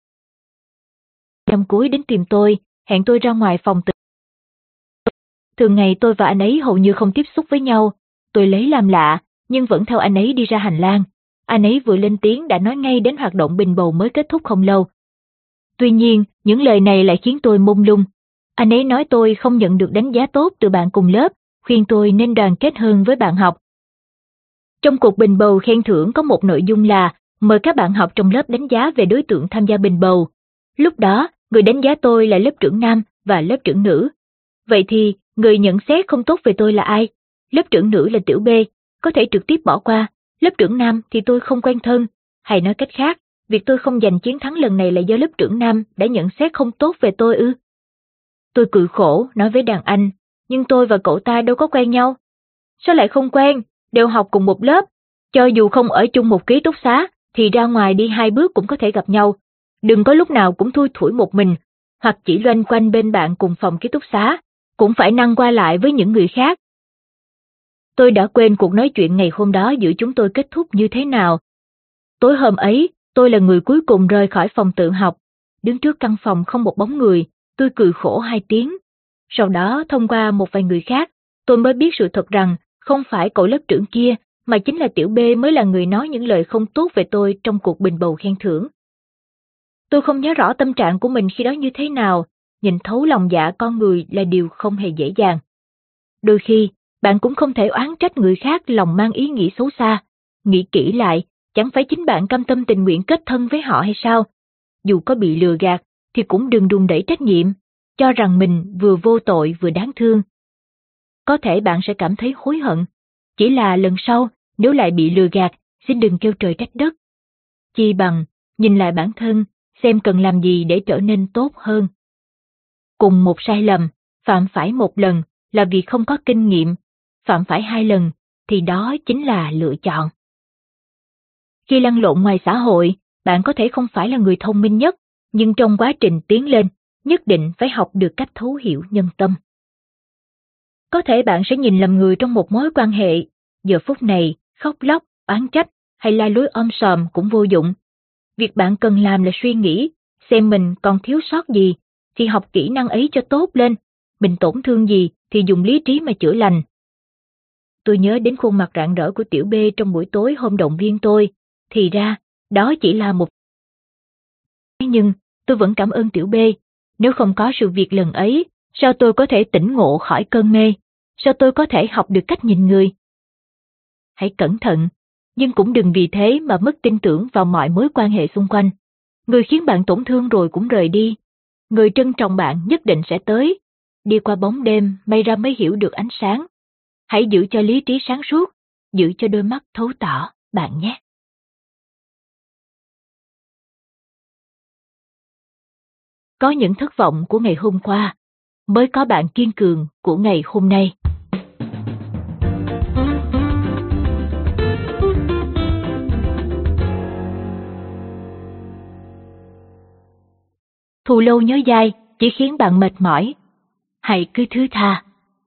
năm cuối đến tìm tôi, hẹn tôi ra ngoài phòng tự. Thường ngày tôi và anh ấy hầu như không tiếp xúc với nhau, tôi lấy làm lạ, nhưng vẫn theo anh ấy đi ra hành lang. Anh ấy vừa lên tiếng đã nói ngay đến hoạt động bình bầu mới kết thúc không lâu. Tuy nhiên, những lời này lại khiến tôi mông lung. Anh ấy nói tôi không nhận được đánh giá tốt từ bạn cùng lớp, khuyên tôi nên đoàn kết hơn với bạn học. Trong cuộc bình bầu khen thưởng có một nội dung là mời các bạn học trong lớp đánh giá về đối tượng tham gia bình bầu. Lúc đó, người đánh giá tôi là lớp trưởng nam và lớp trưởng nữ. Vậy thì, người nhận xét không tốt về tôi là ai? Lớp trưởng nữ là tiểu B, có thể trực tiếp bỏ qua. Lớp trưởng nam thì tôi không quen thân. Hay nói cách khác, việc tôi không giành chiến thắng lần này là do lớp trưởng nam đã nhận xét không tốt về tôi ư? Tôi cười khổ nói với đàn anh, nhưng tôi và cậu ta đâu có quen nhau. Sao lại không quen? Đều học cùng một lớp. Cho dù không ở chung một ký túc xá, thì ra ngoài đi hai bước cũng có thể gặp nhau. Đừng có lúc nào cũng thui thủi một mình, hoặc chỉ loanh quanh bên bạn cùng phòng ký túc xá, cũng phải năng qua lại với những người khác. Tôi đã quên cuộc nói chuyện ngày hôm đó giữa chúng tôi kết thúc như thế nào. Tối hôm ấy, tôi là người cuối cùng rời khỏi phòng tự học. Đứng trước căn phòng không một bóng người, tôi cười khổ hai tiếng. Sau đó, thông qua một vài người khác, tôi mới biết sự thật rằng không phải cậu lớp trưởng kia, mà chính là tiểu B mới là người nói những lời không tốt về tôi trong cuộc bình bầu khen thưởng. Tôi không nhớ rõ tâm trạng của mình khi đó như thế nào, nhìn thấu lòng dạ con người là điều không hề dễ dàng. Đôi khi, bạn cũng không thể oán trách người khác lòng mang ý nghĩ xấu xa. Nghĩ kỹ lại, chẳng phải chính bạn cam tâm tình nguyện kết thân với họ hay sao? Dù có bị lừa gạt, thì cũng đừng đùn đẩy trách nhiệm, cho rằng mình vừa vô tội vừa đáng thương. Có thể bạn sẽ cảm thấy hối hận, chỉ là lần sau, nếu lại bị lừa gạt, xin đừng kêu trời trách đất. Chi bằng, nhìn lại bản thân, xem cần làm gì để trở nên tốt hơn. Cùng một sai lầm, phạm phải một lần là vì không có kinh nghiệm, phạm phải hai lần thì đó chính là lựa chọn. Khi lăn lộn ngoài xã hội, bạn có thể không phải là người thông minh nhất, nhưng trong quá trình tiến lên, nhất định phải học được cách thấu hiểu nhân tâm. Có thể bạn sẽ nhìn lầm người trong một mối quan hệ, giờ phút này, khóc lóc, oán trách hay la lối om sòm cũng vô dụng. Việc bạn cần làm là suy nghĩ, xem mình còn thiếu sót gì, thì học kỹ năng ấy cho tốt lên, mình tổn thương gì thì dùng lý trí mà chữa lành. Tôi nhớ đến khuôn mặt rạng rỡ của tiểu B trong buổi tối hôm động viên tôi, thì ra, đó chỉ là một... Nhưng, tôi vẫn cảm ơn tiểu B, nếu không có sự việc lần ấy, sao tôi có thể tỉnh ngộ khỏi cơn mê, sao tôi có thể học được cách nhìn người. Hãy cẩn thận, nhưng cũng đừng vì thế mà mất tin tưởng vào mọi mối quan hệ xung quanh. Người khiến bạn tổn thương rồi cũng rời đi, người trân trọng bạn nhất định sẽ tới. Đi qua bóng đêm, may ra mới hiểu được ánh sáng. Hãy giữ cho lý trí sáng suốt, giữ cho đôi mắt thấu tỏ, bạn nhé. Có những thất vọng của ngày hôm qua, mới có bạn kiên cường của ngày hôm nay. Thù lâu nhớ dai chỉ khiến bạn mệt mỏi. Hãy cứ thứ tha.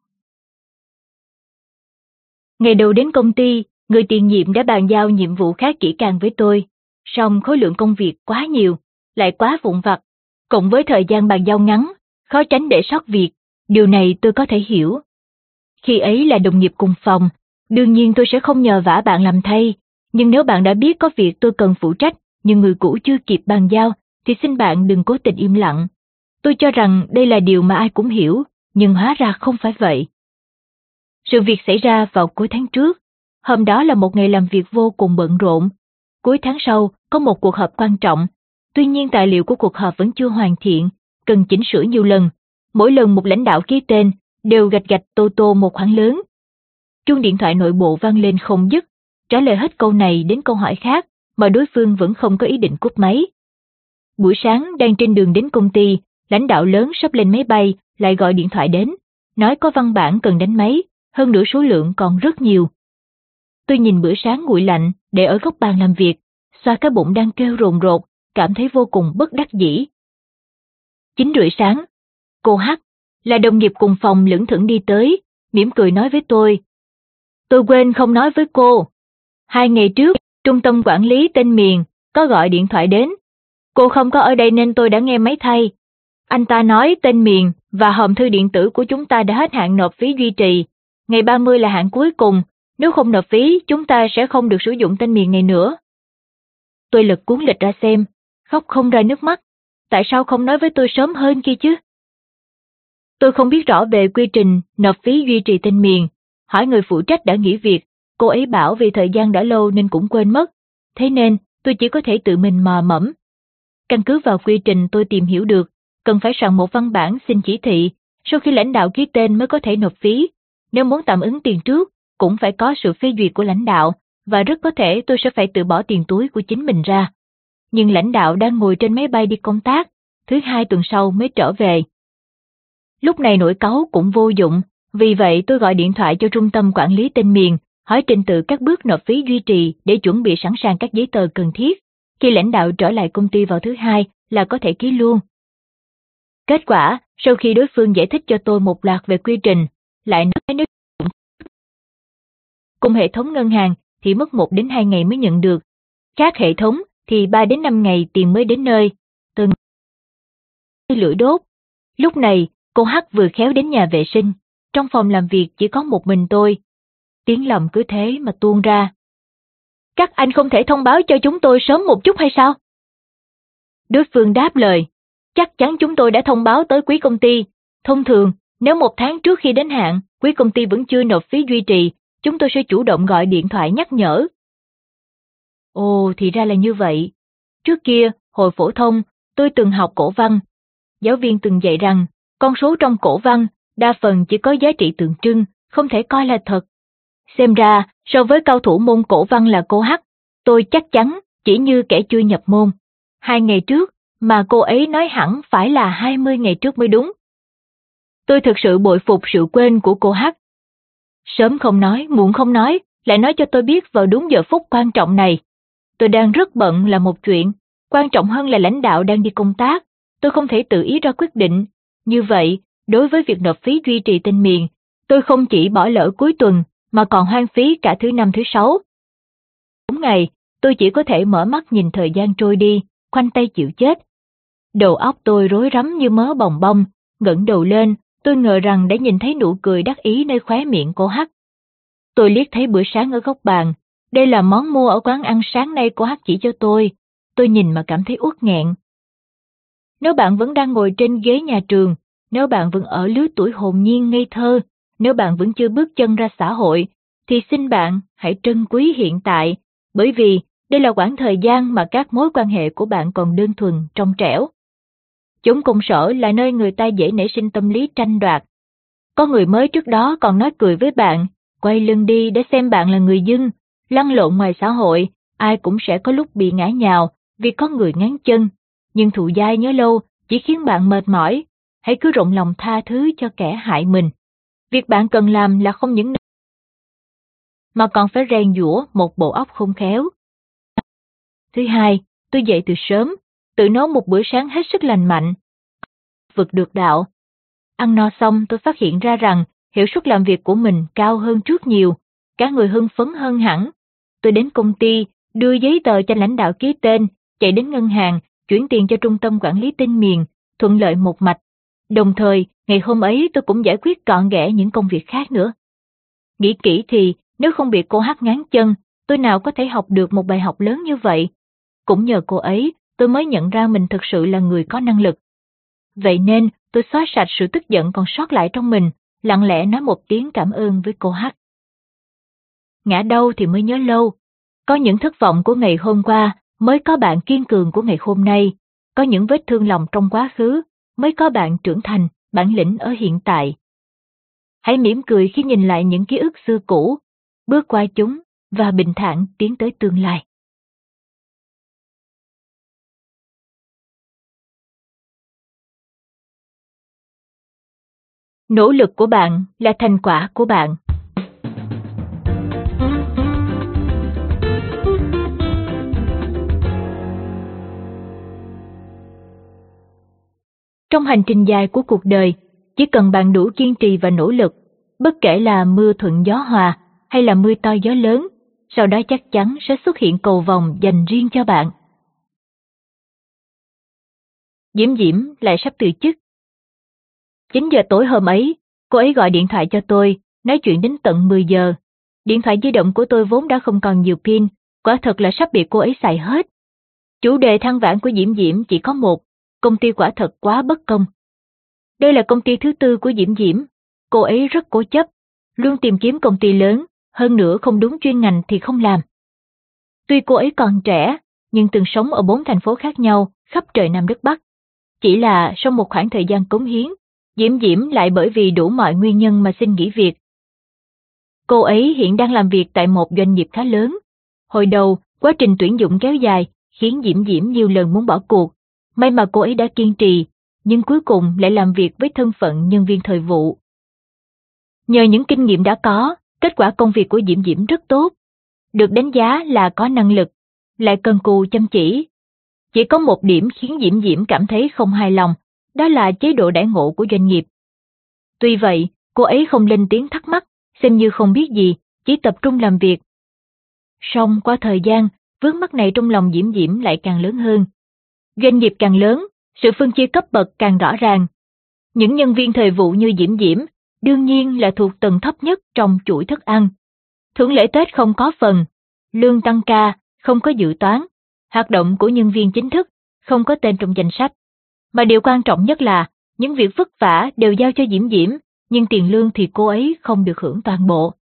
Ngày đầu đến công ty, người tiền nhiệm đã bàn giao nhiệm vụ khá kỹ càng với tôi, song khối lượng công việc quá nhiều, lại quá vụn vặt, cộng với thời gian bàn giao ngắn, khó tránh để sót việc, điều này tôi có thể hiểu. Khi ấy là đồng nghiệp cùng phòng, đương nhiên tôi sẽ không nhờ vả bạn làm thay, nhưng nếu bạn đã biết có việc tôi cần phụ trách, nhưng người cũ chưa kịp bàn giao, thì xin bạn đừng cố tình im lặng. Tôi cho rằng đây là điều mà ai cũng hiểu, nhưng hóa ra không phải vậy. Sự việc xảy ra vào cuối tháng trước, hôm đó là một ngày làm việc vô cùng bận rộn. Cuối tháng sau, có một cuộc họp quan trọng, tuy nhiên tài liệu của cuộc họp vẫn chưa hoàn thiện, cần chỉnh sửa nhiều lần. Mỗi lần một lãnh đạo ký tên, đều gạch gạch tô tô một khoản lớn. Chuông điện thoại nội bộ vang lên không dứt, trả lời hết câu này đến câu hỏi khác, mà đối phương vẫn không có ý định cúp máy. Buổi sáng đang trên đường đến công ty, lãnh đạo lớn sắp lên máy bay, lại gọi điện thoại đến, nói có văn bản cần đánh máy, hơn nữa số lượng còn rất nhiều. Tôi nhìn bữa sáng nguội lạnh để ở góc bàn làm việc, xoa cái bụng đang kêu rồn rột, cảm thấy vô cùng bất đắc dĩ. Chín rưỡi sáng, cô H, là đồng nghiệp cùng phòng lững thững đi tới, mỉm cười nói với tôi. Tôi quên không nói với cô. Hai ngày trước, trung tâm quản lý tên Miền có gọi điện thoại đến. Cô không có ở đây nên tôi đã nghe máy thay. Anh ta nói tên Miền và hòm thư điện tử của chúng ta đã hết hạn nộp phí duy trì. Ngày ba mươi là hạn cuối cùng, nếu không nộp phí chúng ta sẽ không được sử dụng tên Miền này nữa. Tôi lật cuốn lịch ra xem, khóc không ra nước mắt. Tại sao không nói với tôi sớm hơn kia chứ? Tôi không biết rõ về quy trình nộp phí duy trì tên miền, hỏi người phụ trách đã nghỉ việc, cô ấy bảo vì thời gian đã lâu nên cũng quên mất, thế nên tôi chỉ có thể tự mình mò mẫm. Căn cứ vào quy trình tôi tìm hiểu được, cần phải soạn một văn bản xin chỉ thị, sau khi lãnh đạo ký tên mới có thể nộp phí. Nếu muốn tạm ứng tiền trước, cũng phải có sự phê duyệt của lãnh đạo, và rất có thể tôi sẽ phải tự bỏ tiền túi của chính mình ra. Nhưng lãnh đạo đang ngồi trên máy bay đi công tác, thứ hai tuần sau mới trở về. Lúc này nổi cáu cũng vô dụng, vì vậy tôi gọi điện thoại cho trung tâm quản lý tên miền, hỏi trình tự các bước nộp phí duy trì để chuẩn bị sẵn sàng các giấy tờ cần thiết. Khi lãnh đạo trở lại công ty vào thứ hai là có thể ký luôn. Kết quả, sau khi đối phương giải thích cho tôi một loạt về quy trình, lại nói nếu cùng hệ thống ngân hàng thì mất một đến hai ngày mới nhận được, khác hệ thống thì ba đến năm ngày tiền mới đến nơi. Tôi lửa đốt. Lúc này, cô H vừa khéo đến nhà vệ sinh, trong phòng làm việc chỉ có một mình tôi. Tiếng lòng cứ thế mà tuôn ra. Các anh không thể thông báo cho chúng tôi sớm một chút hay sao? Đối phương đáp lời, chắc chắn chúng tôi đã thông báo tới quý công ty. Thông thường, nếu một tháng trước khi đến hạn, quý công ty vẫn chưa nộp phí duy trì, chúng tôi sẽ chủ động gọi điện thoại nhắc nhở. Ồ, thì ra là như vậy. Trước kia, hồi phổ thông, tôi từng học cổ văn. Giáo viên từng dạy rằng, con số trong cổ văn, đa phần chỉ có giá trị tượng trưng, không thể coi là thật. Xem ra, so với cao thủ môn cổ văn là cô H, tôi chắc chắn chỉ như kẻ chưa nhập môn. Hai ngày trước, mà cô ấy nói hẳn phải là hai mươi ngày trước mới đúng. Tôi thực sự bội phục sự quên của cô H. Sớm không nói, muộn không nói, lại nói cho tôi biết vào đúng giờ phút quan trọng này. Tôi đang rất bận là một chuyện, quan trọng hơn là lãnh đạo đang đi công tác, tôi không thể tự ý ra quyết định. Như vậy, đối với việc nộp phí duy trì tên miền, tôi không chỉ bỏ lỡ cuối tuần, mà còn hoang phí cả thứ năm thứ sáu. Bốn ngày, tôi chỉ có thể mở mắt nhìn thời gian trôi đi, khoanh tay chịu chết. Đầu óc tôi rối rắm như mớ bòng bong, ngẩng đầu lên, tôi ngờ rằng đã nhìn thấy nụ cười đắc ý nơi khóe miệng cô H. Tôi liếc thấy bữa sáng ở góc bàn, đây là món mua ở quán ăn sáng nay cô H chỉ cho tôi, tôi nhìn mà cảm thấy uất nghẹn. Nếu bạn vẫn đang ngồi trên ghế nhà trường, nếu bạn vẫn ở lứa tuổi hồn nhiên ngây thơ, nếu bạn vẫn chưa bước chân ra xã hội, thì xin bạn hãy trân quý hiện tại, bởi vì đây là quãng thời gian mà các mối quan hệ của bạn còn đơn thuần, trong trẻo. Chốn công sở là nơi người ta dễ nảy sinh tâm lý tranh đoạt. Có người mới trước đó còn nói cười với bạn, quay lưng đi để xem bạn là người dưng, lăn lộn ngoài xã hội, ai cũng sẽ có lúc bị ngã nhào vì có người ngáng chân, nhưng thù dai nhớ lâu chỉ khiến bạn mệt mỏi, hãy cứ rộng lòng tha thứ cho kẻ hại mình. Việc bạn cần làm là không những mà còn phải rèn giũa một bộ óc khôn khéo. Thứ hai, tôi dậy từ sớm, tự nấu một bữa sáng hết sức lành mạnh. Vực được đạo. Ăn no xong tôi phát hiện ra rằng hiệu suất làm việc của mình cao hơn trước nhiều, cả người hưng phấn hơn hẳn. Tôi đến công ty, đưa giấy tờ cho lãnh đạo ký tên, chạy đến ngân hàng, chuyển tiền cho trung tâm quản lý tên miền, thuận lợi một mạch. Đồng thời, ngày hôm ấy tôi cũng giải quyết gọn ghẽ những công việc khác nữa. Nghĩ kỹ thì, nếu không bị cô H ngáng chân, tôi nào có thể học được một bài học lớn như vậy. Cũng nhờ cô ấy, tôi mới nhận ra mình thực sự là người có năng lực. Vậy nên, tôi xóa sạch sự tức giận còn sót lại trong mình, lặng lẽ nói một tiếng cảm ơn với cô H. Ngã đâu thì mới nhớ lâu. Có những thất vọng của ngày hôm qua, mới có bạn kiên cường của ngày hôm nay. Có những vết thương lòng trong quá khứ, mới có bạn trưởng thành, bản lĩnh ở hiện tại. Hãy mỉm cười khi nhìn lại những ký ức xưa cũ, bước qua chúng và bình thản tiến tới tương lai. Nỗ lực của bạn là thành quả của bạn. Trong hành trình dài của cuộc đời, chỉ cần bạn đủ kiên trì và nỗ lực, bất kể là mưa thuận gió hòa hay là mưa to gió lớn, sau đó chắc chắn sẽ xuất hiện cầu vồng dành riêng cho bạn. Diễm Diễm lại sắp từ chức. chín giờ tối hôm ấy, cô ấy gọi điện thoại cho tôi, nói chuyện đến tận mười giờ. Điện thoại di động của tôi vốn đã không còn nhiều pin, quả thật là sắp bị cô ấy xài hết. Chủ đề than vãn của Diễm Diễm chỉ có một, công ty quả thật quá bất công. Đây là công ty thứ tư của Diễm Diễm. Cô ấy rất cố chấp, luôn tìm kiếm công ty lớn, hơn nữa không đúng chuyên ngành thì không làm. Tuy cô ấy còn trẻ, nhưng từng sống ở bốn thành phố khác nhau, khắp trời Nam đất Bắc. Chỉ là sau một khoảng thời gian cống hiến, Diễm Diễm lại bởi vì đủ mọi nguyên nhân mà xin nghỉ việc. Cô ấy hiện đang làm việc tại một doanh nghiệp khá lớn. Hồi đầu, quá trình tuyển dụng kéo dài, khiến Diễm Diễm nhiều lần muốn bỏ cuộc. May mà cô ấy đã kiên trì, nhưng cuối cùng lại làm việc với thân phận nhân viên thời vụ. Nhờ những kinh nghiệm đã có, kết quả công việc của Diễm Diễm rất tốt. Được đánh giá là có năng lực, lại cần cù chăm chỉ. Chỉ có một điểm khiến Diễm Diễm cảm thấy không hài lòng, đó là chế độ đãi ngộ của doanh nghiệp. Tuy vậy, cô ấy không lên tiếng thắc mắc, xem như không biết gì, chỉ tập trung làm việc. Song qua thời gian, vướng mắc này trong lòng Diễm Diễm lại càng lớn hơn. Doanh nghiệp càng lớn, sự phân chia cấp bậc càng rõ ràng. Những nhân viên thời vụ như Diễm Diễm, đương nhiên là thuộc tầng thấp nhất trong chuỗi thức ăn. Thưởng lễ Tết không có phần, lương tăng ca, không có dự toán, hoạt động của nhân viên chính thức, không có tên trong danh sách. Mà điều quan trọng nhất là, những việc vất vả đều giao cho Diễm Diễm, nhưng tiền lương thì cô ấy không được hưởng toàn bộ.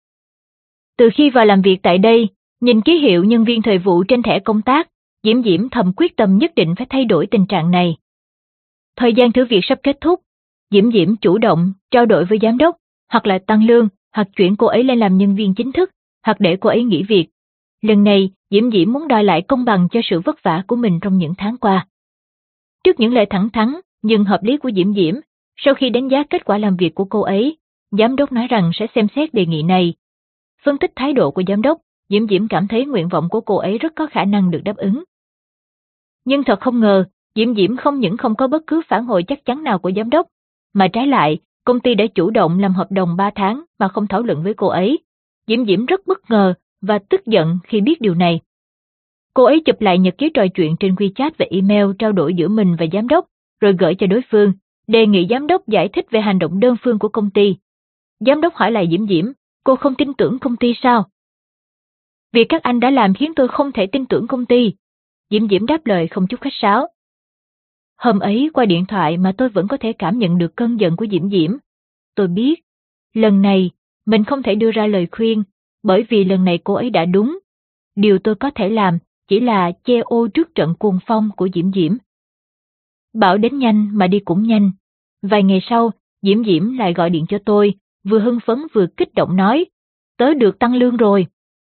Từ khi vào làm việc tại đây, nhìn ký hiệu nhân viên thời vụ trên thẻ công tác, Diễm Diễm thầm quyết tâm nhất định phải thay đổi tình trạng này. Thời gian thử việc sắp kết thúc, Diễm Diễm chủ động trao đổi với giám đốc, hoặc là tăng lương, hoặc chuyển cô ấy lên làm nhân viên chính thức, hoặc để cô ấy nghỉ việc. Lần này, Diễm Diễm muốn đòi lại công bằng cho sự vất vả của mình trong những tháng qua. Trước những lời thẳng thắn nhưng hợp lý của Diễm Diễm, sau khi đánh giá kết quả làm việc của cô ấy, giám đốc nói rằng sẽ xem xét đề nghị này. Phân tích thái độ của giám đốc, Diễm Diễm cảm thấy nguyện vọng của cô ấy rất có khả năng được đáp ứng. Nhưng thật không ngờ, Diễm Diễm không những không có bất cứ phản hồi chắc chắn nào của giám đốc, mà trái lại, công ty đã chủ động làm hợp đồng ba tháng mà không thảo luận với cô ấy. Diễm Diễm rất bất ngờ và tức giận khi biết điều này. Cô ấy chụp lại nhật ký trò chuyện trên WeChat và email trao đổi giữa mình và giám đốc, rồi gửi cho đối phương, đề nghị giám đốc giải thích về hành động đơn phương của công ty. Giám đốc hỏi lại Diễm Diễm, cô không tin tưởng công ty sao? Việc các anh đã làm khiến tôi không thể tin tưởng công ty. Diễm Diễm đáp lời không chút khách sáo. Hôm ấy qua điện thoại mà tôi vẫn có thể cảm nhận được cơn giận của Diễm Diễm. Tôi biết, lần này mình không thể đưa ra lời khuyên, bởi vì lần này cô ấy đã đúng. Điều tôi có thể làm chỉ là che ô trước trận cuồng phong của Diễm Diễm. Bão đến nhanh mà đi cũng nhanh. Vài ngày sau, Diễm Diễm lại gọi điện cho tôi, vừa hưng phấn vừa kích động nói, tớ được tăng lương rồi.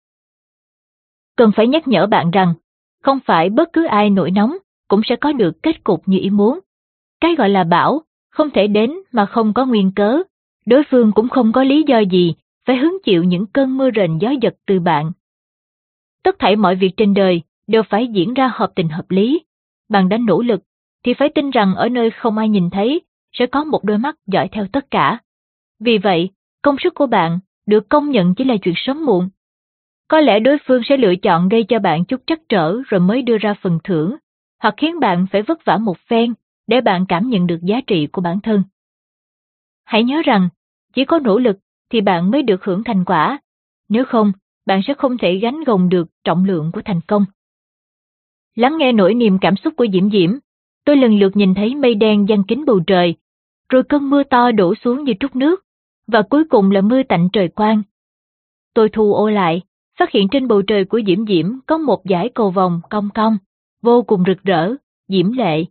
Cần phải nhắc nhở bạn rằng, không phải bất cứ ai nổi nóng cũng sẽ có được kết cục như ý muốn. Cái gọi là bão, không thể đến mà không có nguyên cớ, đối phương cũng không có lý do gì phải hứng chịu những cơn mưa rền gió giật từ bạn. Tất thảy mọi việc trên đời đều phải diễn ra hợp tình hợp lý. Bạn đã nỗ lực, thì phải tin rằng ở nơi không ai nhìn thấy, sẽ có một đôi mắt dõi theo tất cả. Vì vậy, công sức của bạn được công nhận chỉ là chuyện sớm muộn. Có lẽ đối phương sẽ lựa chọn gây cho bạn chút trắc trở rồi mới đưa ra phần thưởng, hoặc khiến bạn phải vất vả một phen để bạn cảm nhận được giá trị của bản thân. Hãy nhớ rằng, chỉ có nỗ lực thì bạn mới được hưởng thành quả, nếu không, bạn sẽ không thể gánh gồng được trọng lượng của thành công. Lắng nghe nỗi niềm cảm xúc của Diễm Diễm, tôi lần lượt nhìn thấy mây đen giăng kín bầu trời, rồi cơn mưa to đổ xuống như trút nước, và cuối cùng là mưa tạnh trời quang. Tôi thu ô lại, phát hiện trên bầu trời của Diễm Diễm có một dải cầu vồng cong cong, vô cùng rực rỡ, diễm lệ.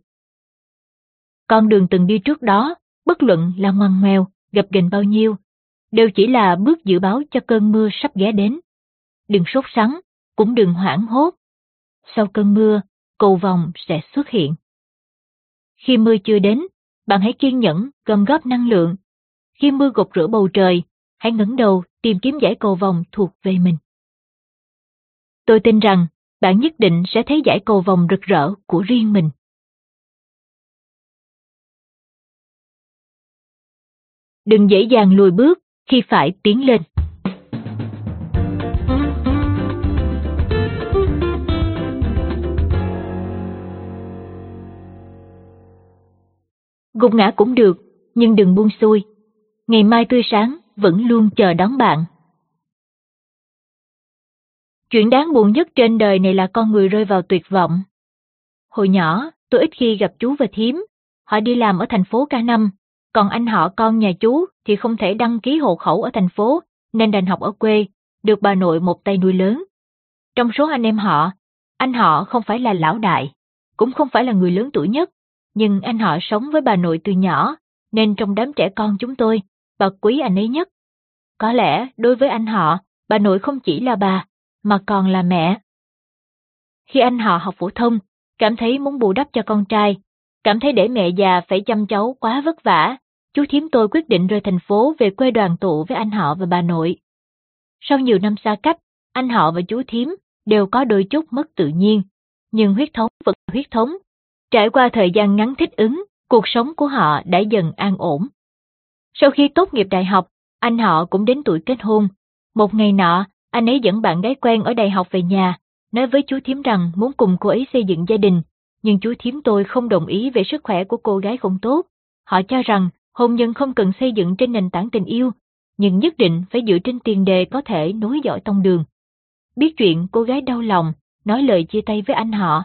Con đường từng đi trước đó, bất luận là ngoằn ngoèo, gập ghềnh bao nhiêu, đều chỉ là bước dự báo cho cơn mưa sắp ghé đến. Đừng sốt sắng, cũng đừng hoảng hốt. Sau cơn mưa, cầu vồng sẽ xuất hiện. Khi mưa chưa đến, bạn hãy kiên nhẫn gom góp năng lượng. Khi mưa gột rửa bầu trời, hãy ngẩng đầu tìm kiếm dải cầu vồng thuộc về mình. Tôi tin rằng bạn nhất định sẽ thấy dải cầu vồng rực rỡ của riêng mình. Đừng dễ dàng lùi bước khi phải tiến lên. Gục ngã cũng được, nhưng đừng buông xuôi. Ngày mai tươi sáng vẫn luôn chờ đón bạn. Chuyện đáng buồn nhất trên đời này là con người rơi vào tuyệt vọng. Hồi nhỏ, tôi ít khi gặp chú và thím. Họ đi làm ở thành phố cả năm, còn anh họ con nhà chú thì không thể đăng ký hộ khẩu ở thành phố, nên đành học ở quê, được bà nội một tay nuôi lớn. Trong số anh em họ, anh họ không phải là lão đại, cũng không phải là người lớn tuổi nhất, nhưng anh họ sống với bà nội từ nhỏ, nên trong đám trẻ con chúng tôi, bà quý anh ấy nhất. Có lẽ đối với anh họ, bà nội không chỉ là bà, mà còn là mẹ. Khi anh họ học phổ thông, cảm thấy muốn bù đắp cho con trai, cảm thấy để mẹ già phải chăm cháu quá vất vả, chú thím tôi quyết định rời thành phố về quê đoàn tụ với anh họ và bà nội. Sau nhiều năm xa cách, anh họ và chú thím đều có đôi chút mất tự nhiên, nhưng huyết thống vẫn là huyết thống. Trải qua thời gian ngắn thích ứng, cuộc sống của họ đã dần an ổn. Sau khi tốt nghiệp đại học, anh họ cũng đến tuổi kết hôn. Một ngày nọ, anh ấy dẫn bạn gái quen ở đại học về nhà, nói với chú thím rằng muốn cùng cô ấy xây dựng gia đình, nhưng chú thím tôi không đồng ý về sức khỏe của cô gái không tốt. Họ cho rằng hôn nhân không cần xây dựng trên nền tảng tình yêu, nhưng nhất định phải dựa trên tiền đề có thể nối dõi tông đường. Biết chuyện, cô gái đau lòng, nói lời chia tay với anh họ.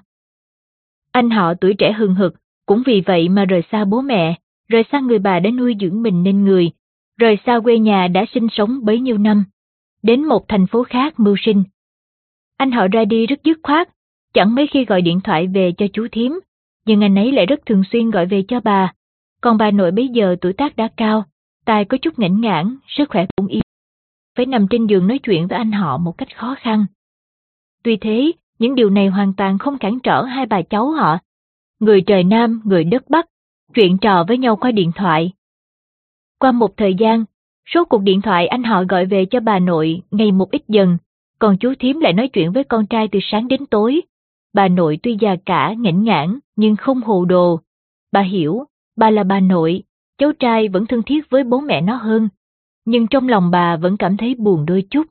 Anh họ tuổi trẻ hừng hực, cũng vì vậy mà rời xa bố mẹ, rời xa người bà đã nuôi dưỡng mình nên người, rời xa quê nhà đã sinh sống bấy nhiêu năm, đến một thành phố khác mưu sinh. Anh họ ra đi rất dứt khoát, chẳng mấy khi gọi điện thoại về cho chú thím, nhưng anh ấy lại rất thường xuyên gọi về cho bà. Còn bà nội bấy giờ tuổi tác đã cao, tai có chút nghẽn ngãn, sức khỏe cũng yếu, phải nằm trên giường nói chuyện với anh họ một cách khó khăn. Tuy thế, những điều này hoàn toàn không cản trở hai bà cháu họ. Người trời Nam, người đất Bắc, chuyện trò với nhau qua điện thoại. Qua một thời gian, số cuộc điện thoại anh họ gọi về cho bà nội ngày một ít dần, còn chú thím lại nói chuyện với con trai từ sáng đến tối. Bà nội tuy già cả nghẽn ngãn nhưng không hồ đồ. Bà hiểu, bà là bà nội, cháu trai vẫn thân thiết với bố mẹ nó hơn, nhưng trong lòng bà vẫn cảm thấy buồn đôi chút.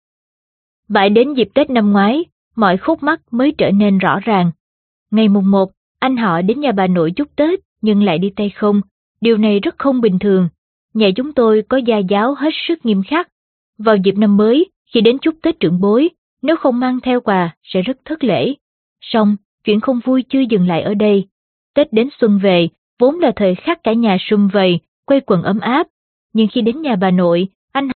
Mãi đến dịp Tết năm ngoái, mọi khúc mắc mới trở nên rõ ràng. Ngày mùng một, anh họ đến nhà bà nội chúc Tết nhưng lại đi tay không, điều này rất không bình thường. Nhà chúng tôi có gia giáo hết sức nghiêm khắc. Vào dịp năm mới, khi đến chúc Tết trưởng bối, nếu không mang theo quà sẽ rất thất lễ. Song, chuyện không vui chưa dừng lại ở đây. Tết đến xuân về, vốn là thời khắc cả nhà sum vầy, quây quần ấm áp, nhưng khi đến nhà bà nội, anh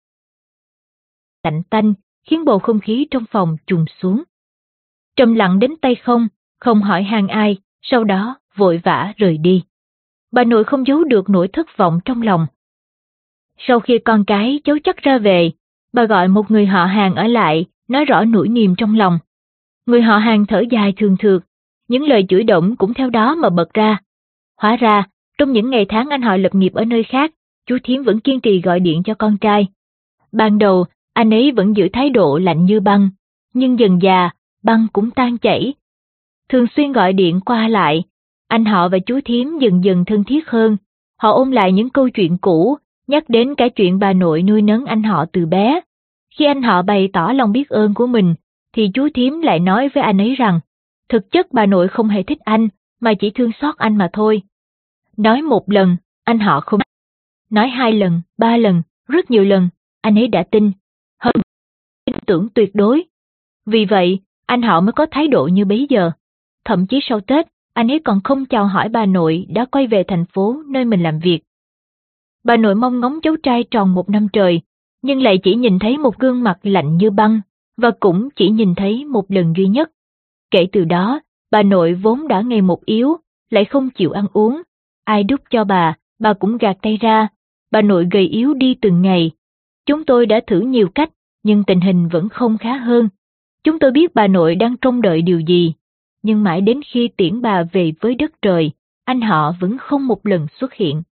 lạnh tanh, khiến bầu không khí trong phòng trùng xuống. Trầm lặng đến tay không, không hỏi han ai, sau đó vội vã rời đi. Bà nội không giấu được nỗi thất vọng trong lòng. Sau khi con cái cháu chắc ra về, bà gọi một người họ hàng ở lại, nói rõ nỗi niềm trong lòng. Người họ hàng thở dài thường thượt, những lời chửi động cũng theo đó mà bật ra. Hóa ra, trong những ngày tháng anh họ lập nghiệp ở nơi khác, chú thím vẫn kiên trì gọi điện cho con trai. Ban đầu, anh ấy vẫn giữ thái độ lạnh như băng, nhưng dần dà, băng cũng tan chảy. Thường xuyên gọi điện qua lại, anh họ và chú thím dần dần thân thiết hơn. Họ ôn lại những câu chuyện cũ, nhắc đến cả chuyện bà nội nuôi nấng anh họ từ bé. Khi anh họ bày tỏ lòng biết ơn của mình, thì chú thím lại nói với anh ấy rằng, thực chất bà nội không hề thích anh, mà chỉ thương xót anh mà thôi. Nói một lần, anh họ không nói hai lần, ba lần, rất nhiều lần, anh ấy đã tin, hơn tin tưởng tuyệt đối. Vì vậy, anh họ mới có thái độ như bấy giờ. Thậm chí sau Tết, anh ấy còn không chào hỏi bà nội đã quay về thành phố nơi mình làm việc. Bà nội mong ngóng cháu trai tròn một năm trời, nhưng lại chỉ nhìn thấy một gương mặt lạnh như băng, và cũng chỉ nhìn thấy một lần duy nhất. Kể từ đó, bà nội vốn đã ngày một yếu, lại không chịu ăn uống. Ai đút cho bà, bà cũng gạt tay ra. Bà nội gầy yếu đi từng ngày. Chúng tôi đã thử nhiều cách, nhưng tình hình vẫn không khá hơn. Chúng tôi biết bà nội đang trông đợi điều gì, nhưng mãi đến khi tiễn bà về với đất trời, anh họ vẫn không một lần xuất hiện.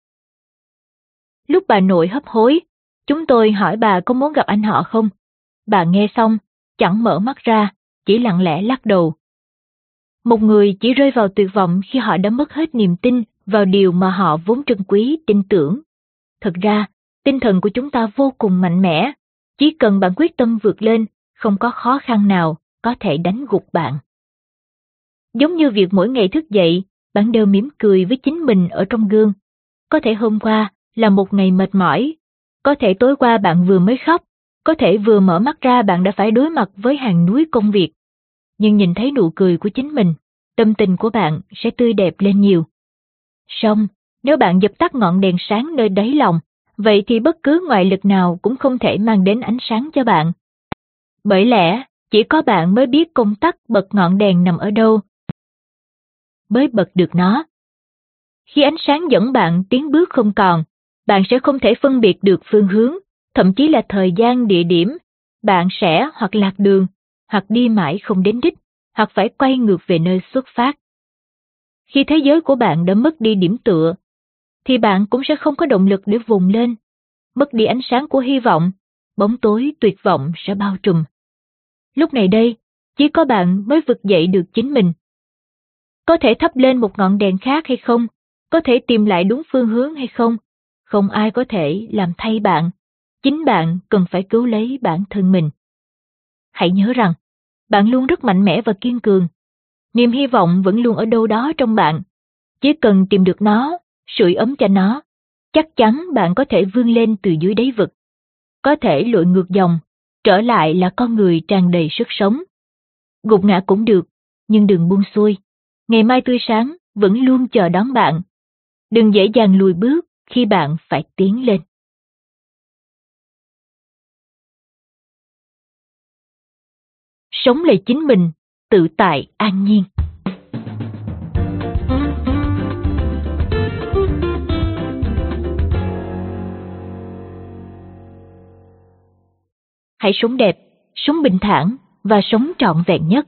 Lúc bà nội hấp hối, chúng tôi hỏi bà có muốn gặp anh họ không. Bà nghe xong, chẳng mở mắt ra, chỉ lặng lẽ lắc đầu. Một người chỉ rơi vào tuyệt vọng khi họ đã mất hết niềm tin vào điều mà họ vốn trân quý, tin tưởng. Thật ra, tinh thần của chúng ta vô cùng mạnh mẽ, chỉ cần bạn quyết tâm vượt lên, không có khó khăn nào có thể đánh gục bạn. Giống như việc mỗi ngày thức dậy, bạn đều mỉm cười với chính mình ở trong gương. Có thể hôm qua là một ngày mệt mỏi, có thể tối qua bạn vừa mới khóc, có thể vừa mở mắt ra bạn đã phải đối mặt với hàng núi công việc. Nhưng nhìn thấy nụ cười của chính mình, tâm tình của bạn sẽ tươi đẹp lên nhiều. Song, Nếu bạn dập tắt ngọn đèn sáng nơi đáy lòng, vậy thì bất cứ ngoại lực nào cũng không thể mang đến ánh sáng cho bạn. Bởi lẽ, chỉ có bạn mới biết công tắc bật ngọn đèn nằm ở đâu, mới bật được nó. Khi ánh sáng dẫn bạn tiến bước không còn, bạn sẽ không thể phân biệt được phương hướng, thậm chí là thời gian, địa điểm. Bạn sẽ hoặc lạc đường, hoặc đi mãi không đến đích, hoặc phải quay ngược về nơi xuất phát. Khi thế giới của bạn đã mất đi điểm tựa, thì bạn cũng sẽ không có động lực để vùng lên. Mất đi ánh sáng của hy vọng, bóng tối tuyệt vọng sẽ bao trùm. Lúc này đây, chỉ có bạn mới vực dậy được chính mình. Có thể thắp lên một ngọn đèn khác hay không? Có thể tìm lại đúng phương hướng hay không? Không ai có thể làm thay bạn. Chính bạn cần phải cứu lấy bản thân mình. Hãy nhớ rằng, bạn luôn rất mạnh mẽ và kiên cường. Niềm hy vọng vẫn luôn ở đâu đó trong bạn. Chỉ cần tìm được nó, sưởi ấm cho nó, chắc chắn bạn có thể vươn lên từ dưới đáy vực. Có thể lội ngược dòng, trở lại là con người tràn đầy sức sống. Gục ngã cũng được, nhưng đừng buông xuôi. Ngày mai tươi sáng vẫn luôn chờ đón bạn. Đừng dễ dàng lùi bước khi bạn phải tiến lên. Sống là chính mình, tự tại, an nhiên. Hãy sống đẹp, sống bình thản và sống trọn vẹn nhất.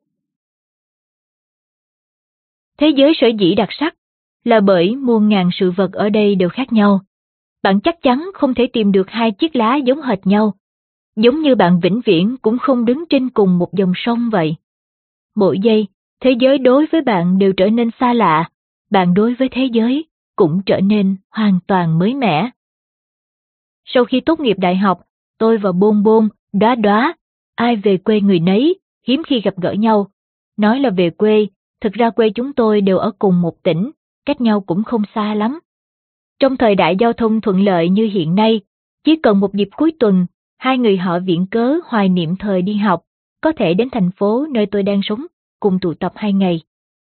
Thế giới sở dĩ đặc sắc là bởi muôn ngàn sự vật ở đây đều khác nhau. Bạn chắc chắn không thể tìm được hai chiếc lá giống hệt nhau, giống như bạn vĩnh viễn cũng không đứng trên cùng một dòng sông vậy. Mỗi giây, thế giới đối với bạn đều trở nên xa lạ, bạn đối với thế giới cũng trở nên hoàn toàn mới mẻ. Sau khi tốt nghiệp đại học, tôi và Bôn Bôn, Đóa Đóa, ai về quê người nấy, hiếm khi gặp gỡ nhau. Nói là về quê, thực ra quê chúng tôi đều ở cùng một tỉnh, cách nhau cũng không xa lắm. Trong thời đại giao thông thuận lợi như hiện nay, chỉ cần một dịp cuối tuần, hai người họ viện cớ hoài niệm thời đi học, có thể đến thành phố nơi tôi đang sống, cùng tụ tập hai ngày.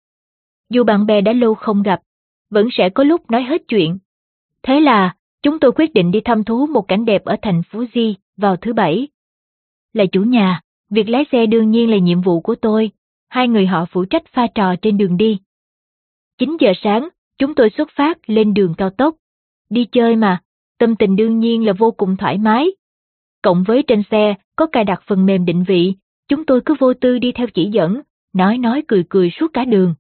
Dù bạn bè đã lâu không gặp, vẫn sẽ có lúc nói hết chuyện. Thế là, chúng tôi quyết định đi thăm thú một cảnh đẹp ở thành phố Di vào thứ Bảy. Là chủ nhà, việc lái xe đương nhiên là nhiệm vụ của tôi, hai người họ phụ trách pha trò trên đường đi. chín giờ sáng, chúng tôi xuất phát lên đường cao tốc. Đi chơi mà, tâm tình đương nhiên là vô cùng thoải mái. Cộng với trên xe có cài đặt phần mềm định vị, chúng tôi cứ vô tư đi theo chỉ dẫn, nói nói cười cười suốt cả đường.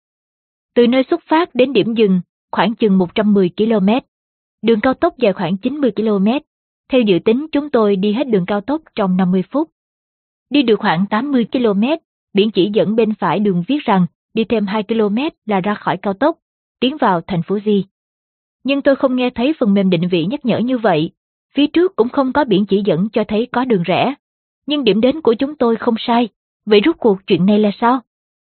Từ nơi xuất phát đến điểm dừng, khoảng chừng một trăm mười ki lô mét. Đường cao tốc dài khoảng chín mươi ki lô mét. Theo dự tính chúng tôi đi hết đường cao tốc trong năm mươi phút. Đi được khoảng tám mươi ki lô mét, biển chỉ dẫn bên phải đường viết rằng đi thêm hai ki lô mét là ra khỏi cao tốc, tiến vào thành phố Di. Nhưng tôi không nghe thấy phần mềm định vị nhắc nhở như vậy, phía trước cũng không có biển chỉ dẫn cho thấy có đường rẽ. Nhưng điểm đến của chúng tôi không sai, vậy rốt cuộc chuyện này là sao?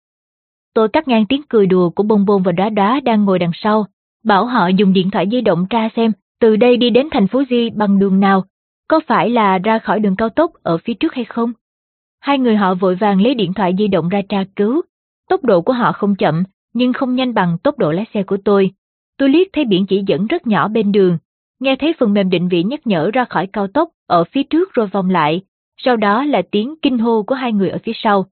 Tôi cắt ngang tiếng cười đùa của Bôn Bôn và Đóa Đóa đang ngồi đằng sau, bảo họ dùng điện thoại di động tra xem từ đây đi đến thành phố Di bằng đường nào, có phải là ra khỏi đường cao tốc ở phía trước hay không? Hai người họ vội vàng lấy điện thoại di động ra tra cứu. Tốc độ của họ không chậm, nhưng không nhanh bằng tốc độ lái xe của tôi. Tôi liếc thấy biển chỉ dẫn rất nhỏ bên đường, nghe thấy phần mềm định vị nhắc nhở ra khỏi cao tốc ở phía trước rồi vòng lại, sau đó là tiếng kinh hô của hai người ở phía sau.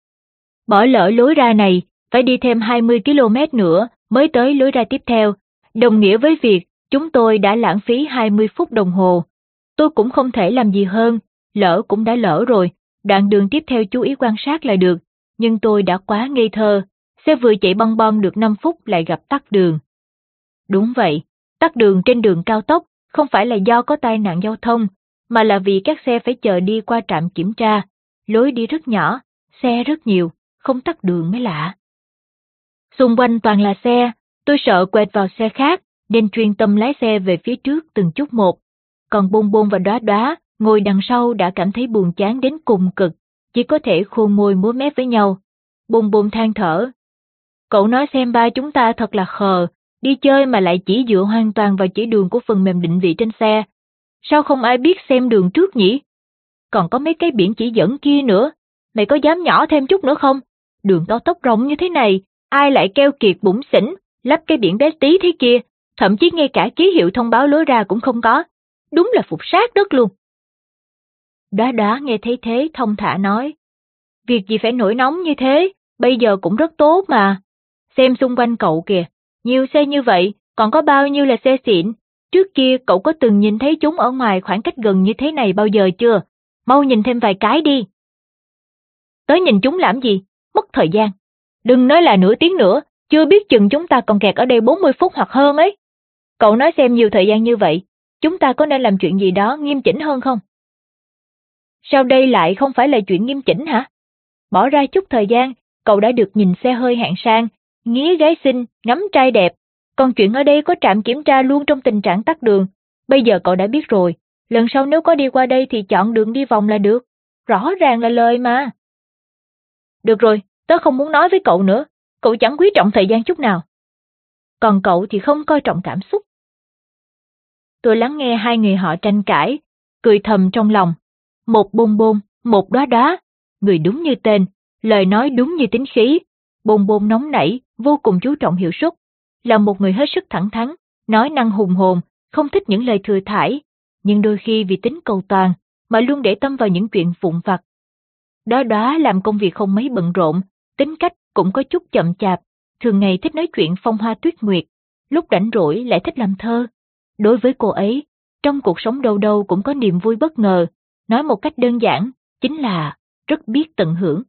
Bỏ lỡ lối ra này, phải đi thêm hai mươi ki lô mét nữa mới tới lối ra tiếp theo, đồng nghĩa với việc chúng tôi đã lãng phí hai mươi phút đồng hồ. Tôi cũng không thể làm gì hơn, lỡ cũng đã lỡ rồi, đoạn đường tiếp theo chú ý quan sát là được, nhưng tôi đã quá ngây thơ, xe vừa chạy bong bong được năm phút lại gặp tắc đường. Đúng vậy, tắc đường trên đường cao tốc không phải là do có tai nạn giao thông, mà là vì các xe phải chờ đi qua trạm kiểm tra, lối đi rất nhỏ, xe rất nhiều, không tắc đường mới lạ. Xung quanh toàn là xe, tôi sợ quẹt vào xe khác, nên chuyên tâm lái xe về phía trước từng chút một. Còn Bôn Bôn và Đóa Đóa ngồi đằng sau đã cảm thấy buồn chán đến cùng cực, chỉ có thể khô môi múa mép với nhau. Bôn Bôn than thở. Cậu nói xem ba chúng ta thật là khờ, đi chơi mà lại chỉ dựa hoàn toàn vào chỉ đường của phần mềm định vị trên xe. Sao không ai biết xem đường trước nhỉ? Còn có mấy cái biển chỉ dẫn kia nữa, mày có dám nhỏ thêm chút nữa không? Đường cao tốc rộng như thế này, ai lại keo kiệt bủn xỉn, lắp cái biển bé tí thế kia, thậm chí ngay cả ký hiệu thông báo lối ra cũng không có. Đúng là phục sát đất luôn. Đóa Đóa nghe thấy thế thông thả nói, việc gì phải nổi nóng như thế, bây giờ cũng rất tốt mà. Xem xung quanh cậu kìa, nhiều xe như vậy, còn có bao nhiêu là xe xịn. Trước kia cậu có từng nhìn thấy chúng ở ngoài khoảng cách gần như thế này bao giờ chưa? Mau nhìn thêm vài cái đi. Tới nhìn chúng làm gì? Mất thời gian. Đừng nói là nửa tiếng nữa, chưa biết chừng chúng ta còn kẹt ở đây bốn mươi phút hoặc hơn ấy. Cậu nói xem nhiều thời gian như vậy, chúng ta có nên làm chuyện gì đó nghiêm chỉnh hơn không? Sao đây lại không phải là chuyện nghiêm chỉnh hả? Bỏ ra chút thời gian, cậu đã được nhìn xe hơi hạng sang, nghía gái xinh, ngắm trai đẹp. Còn chuyện ở đây có trạm kiểm tra luôn trong tình trạng tắc đường. Bây giờ cậu đã biết rồi, lần sau nếu có đi qua đây thì chọn đường đi vòng là được. Rõ ràng là lời mà. Được rồi, tớ không muốn nói với cậu nữa, cậu chẳng quý trọng thời gian chút nào. Còn cậu thì không coi trọng cảm xúc. Tôi lắng nghe hai người họ tranh cãi, cười thầm trong lòng. Một Bôn Bôn, một Đóa Đóa, người đúng như tên, lời nói đúng như tính khí. Bôn Bôn nóng nảy, vô cùng chú trọng hiệu suất, là một người hết sức thẳng thắn, nói năng hùng hồn, không thích những lời thừa thãi, nhưng đôi khi vì tính cầu toàn mà luôn để tâm vào những chuyện vụn vặt. Đóa Đóa làm công việc không mấy bận rộn, tính cách cũng có chút chậm chạp, thường ngày thích nói chuyện phong hoa tuyết nguyệt, lúc rảnh rỗi lại thích làm thơ. Đối với cô ấy, trong cuộc sống đâu đâu cũng có niềm vui bất ngờ, nói một cách đơn giản, chính là rất biết tận hưởng.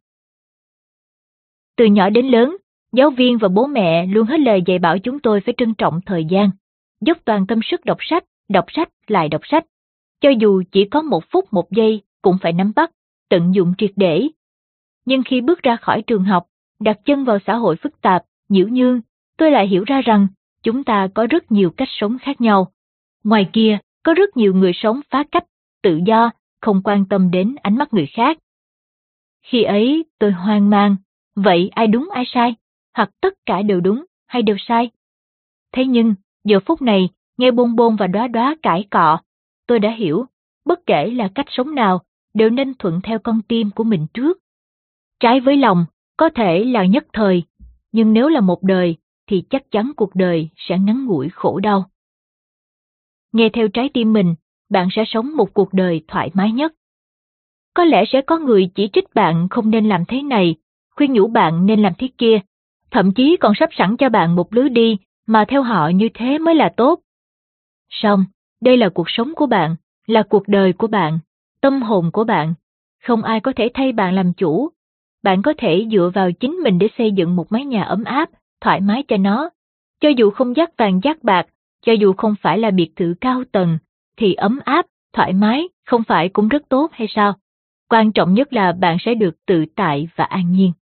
Từ nhỏ đến lớn, giáo viên và bố mẹ luôn hết lời dạy bảo chúng tôi phải trân trọng thời gian, dốc toàn tâm sức đọc sách, đọc sách lại đọc sách. Cho dù chỉ có một phút một giây cũng phải nắm bắt, tận dụng triệt để. Nhưng khi bước ra khỏi trường học, đặt chân vào xã hội phức tạp, nhiễu nhương, tôi lại hiểu ra rằng chúng ta có rất nhiều cách sống khác nhau. Ngoài kia, có rất nhiều người sống phá cách, tự do, không quan tâm đến ánh mắt người khác. Khi ấy, tôi hoang mang, vậy ai đúng ai sai? Hoặc tất cả đều đúng, hay đều sai? Thế nhưng, giờ phút này, nghe Bôn Bôn và Đóa Đóa cãi cọ, tôi đã hiểu, bất kể là cách sống nào, đều nên thuận theo con tim của mình trước. Trái với lòng, có thể là nhất thời, nhưng nếu là một đời, thì chắc chắn cuộc đời sẽ ngắn ngủi khổ đau. Nghe theo trái tim mình, bạn sẽ sống một cuộc đời thoải mái nhất. Có lẽ sẽ có người chỉ trích bạn không nên làm thế này, khuyên nhủ bạn nên làm thế kia, thậm chí còn sắp sẵn cho bạn một lối đi mà theo họ như thế mới là tốt. Song, đây là cuộc sống của bạn, là cuộc đời của bạn, tâm hồn của bạn, không ai có thể thay bạn làm chủ. Bạn có thể dựa vào chính mình để xây dựng một mái nhà ấm áp, thoải mái cho nó. Cho dù không dát vàng dát bạc, cho dù không phải là biệt thự cao tầng, thì ấm áp, thoải mái không phải cũng rất tốt hay sao? Quan trọng nhất là bạn sẽ được tự tại và an nhiên.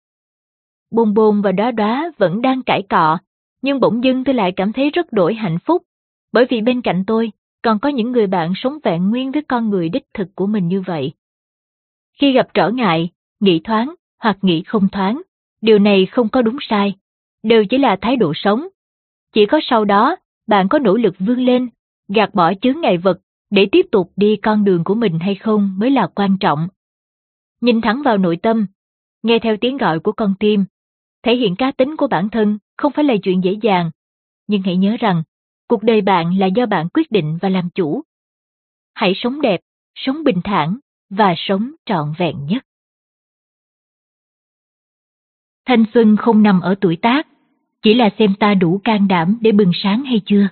Bôn Bôn và Đóa Đóa vẫn đang cãi cọ, nhưng bỗng dưng tôi lại cảm thấy rất đổi hạnh phúc, bởi vì bên cạnh tôi còn có những người bạn sống vẹn nguyên với con người đích thực của mình như vậy. Khi gặp trở ngại, nghĩ thoáng hoặc nghĩ không thoáng, điều này không có đúng sai, đều chỉ là thái độ sống. Chỉ có sau đó, bạn có nỗ lực vươn lên, gạt bỏ chướng ngại vật để tiếp tục đi con đường của mình hay không mới là quan trọng. Nhìn thẳng vào nội tâm, nghe theo tiếng gọi của con tim, thể hiện cá tính của bản thân không phải là chuyện dễ dàng, nhưng hãy nhớ rằng, cuộc đời bạn là do bạn quyết định và làm chủ. Hãy sống đẹp, sống bình thản và sống trọn vẹn nhất. Thanh xuân không nằm ở tuổi tác, chỉ là xem ta đủ can đảm để bừng sáng hay chưa.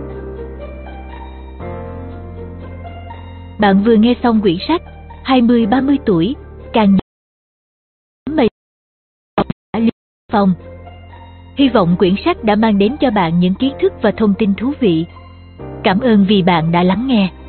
Bạn vừa nghe xong quyển sách hai mươi ba mươi tuổi, càng mây phòng. Hy vọng quyển sách đã mang đến cho bạn những kiến thức và thông tin thú vị. Cảm ơn vì bạn đã lắng nghe.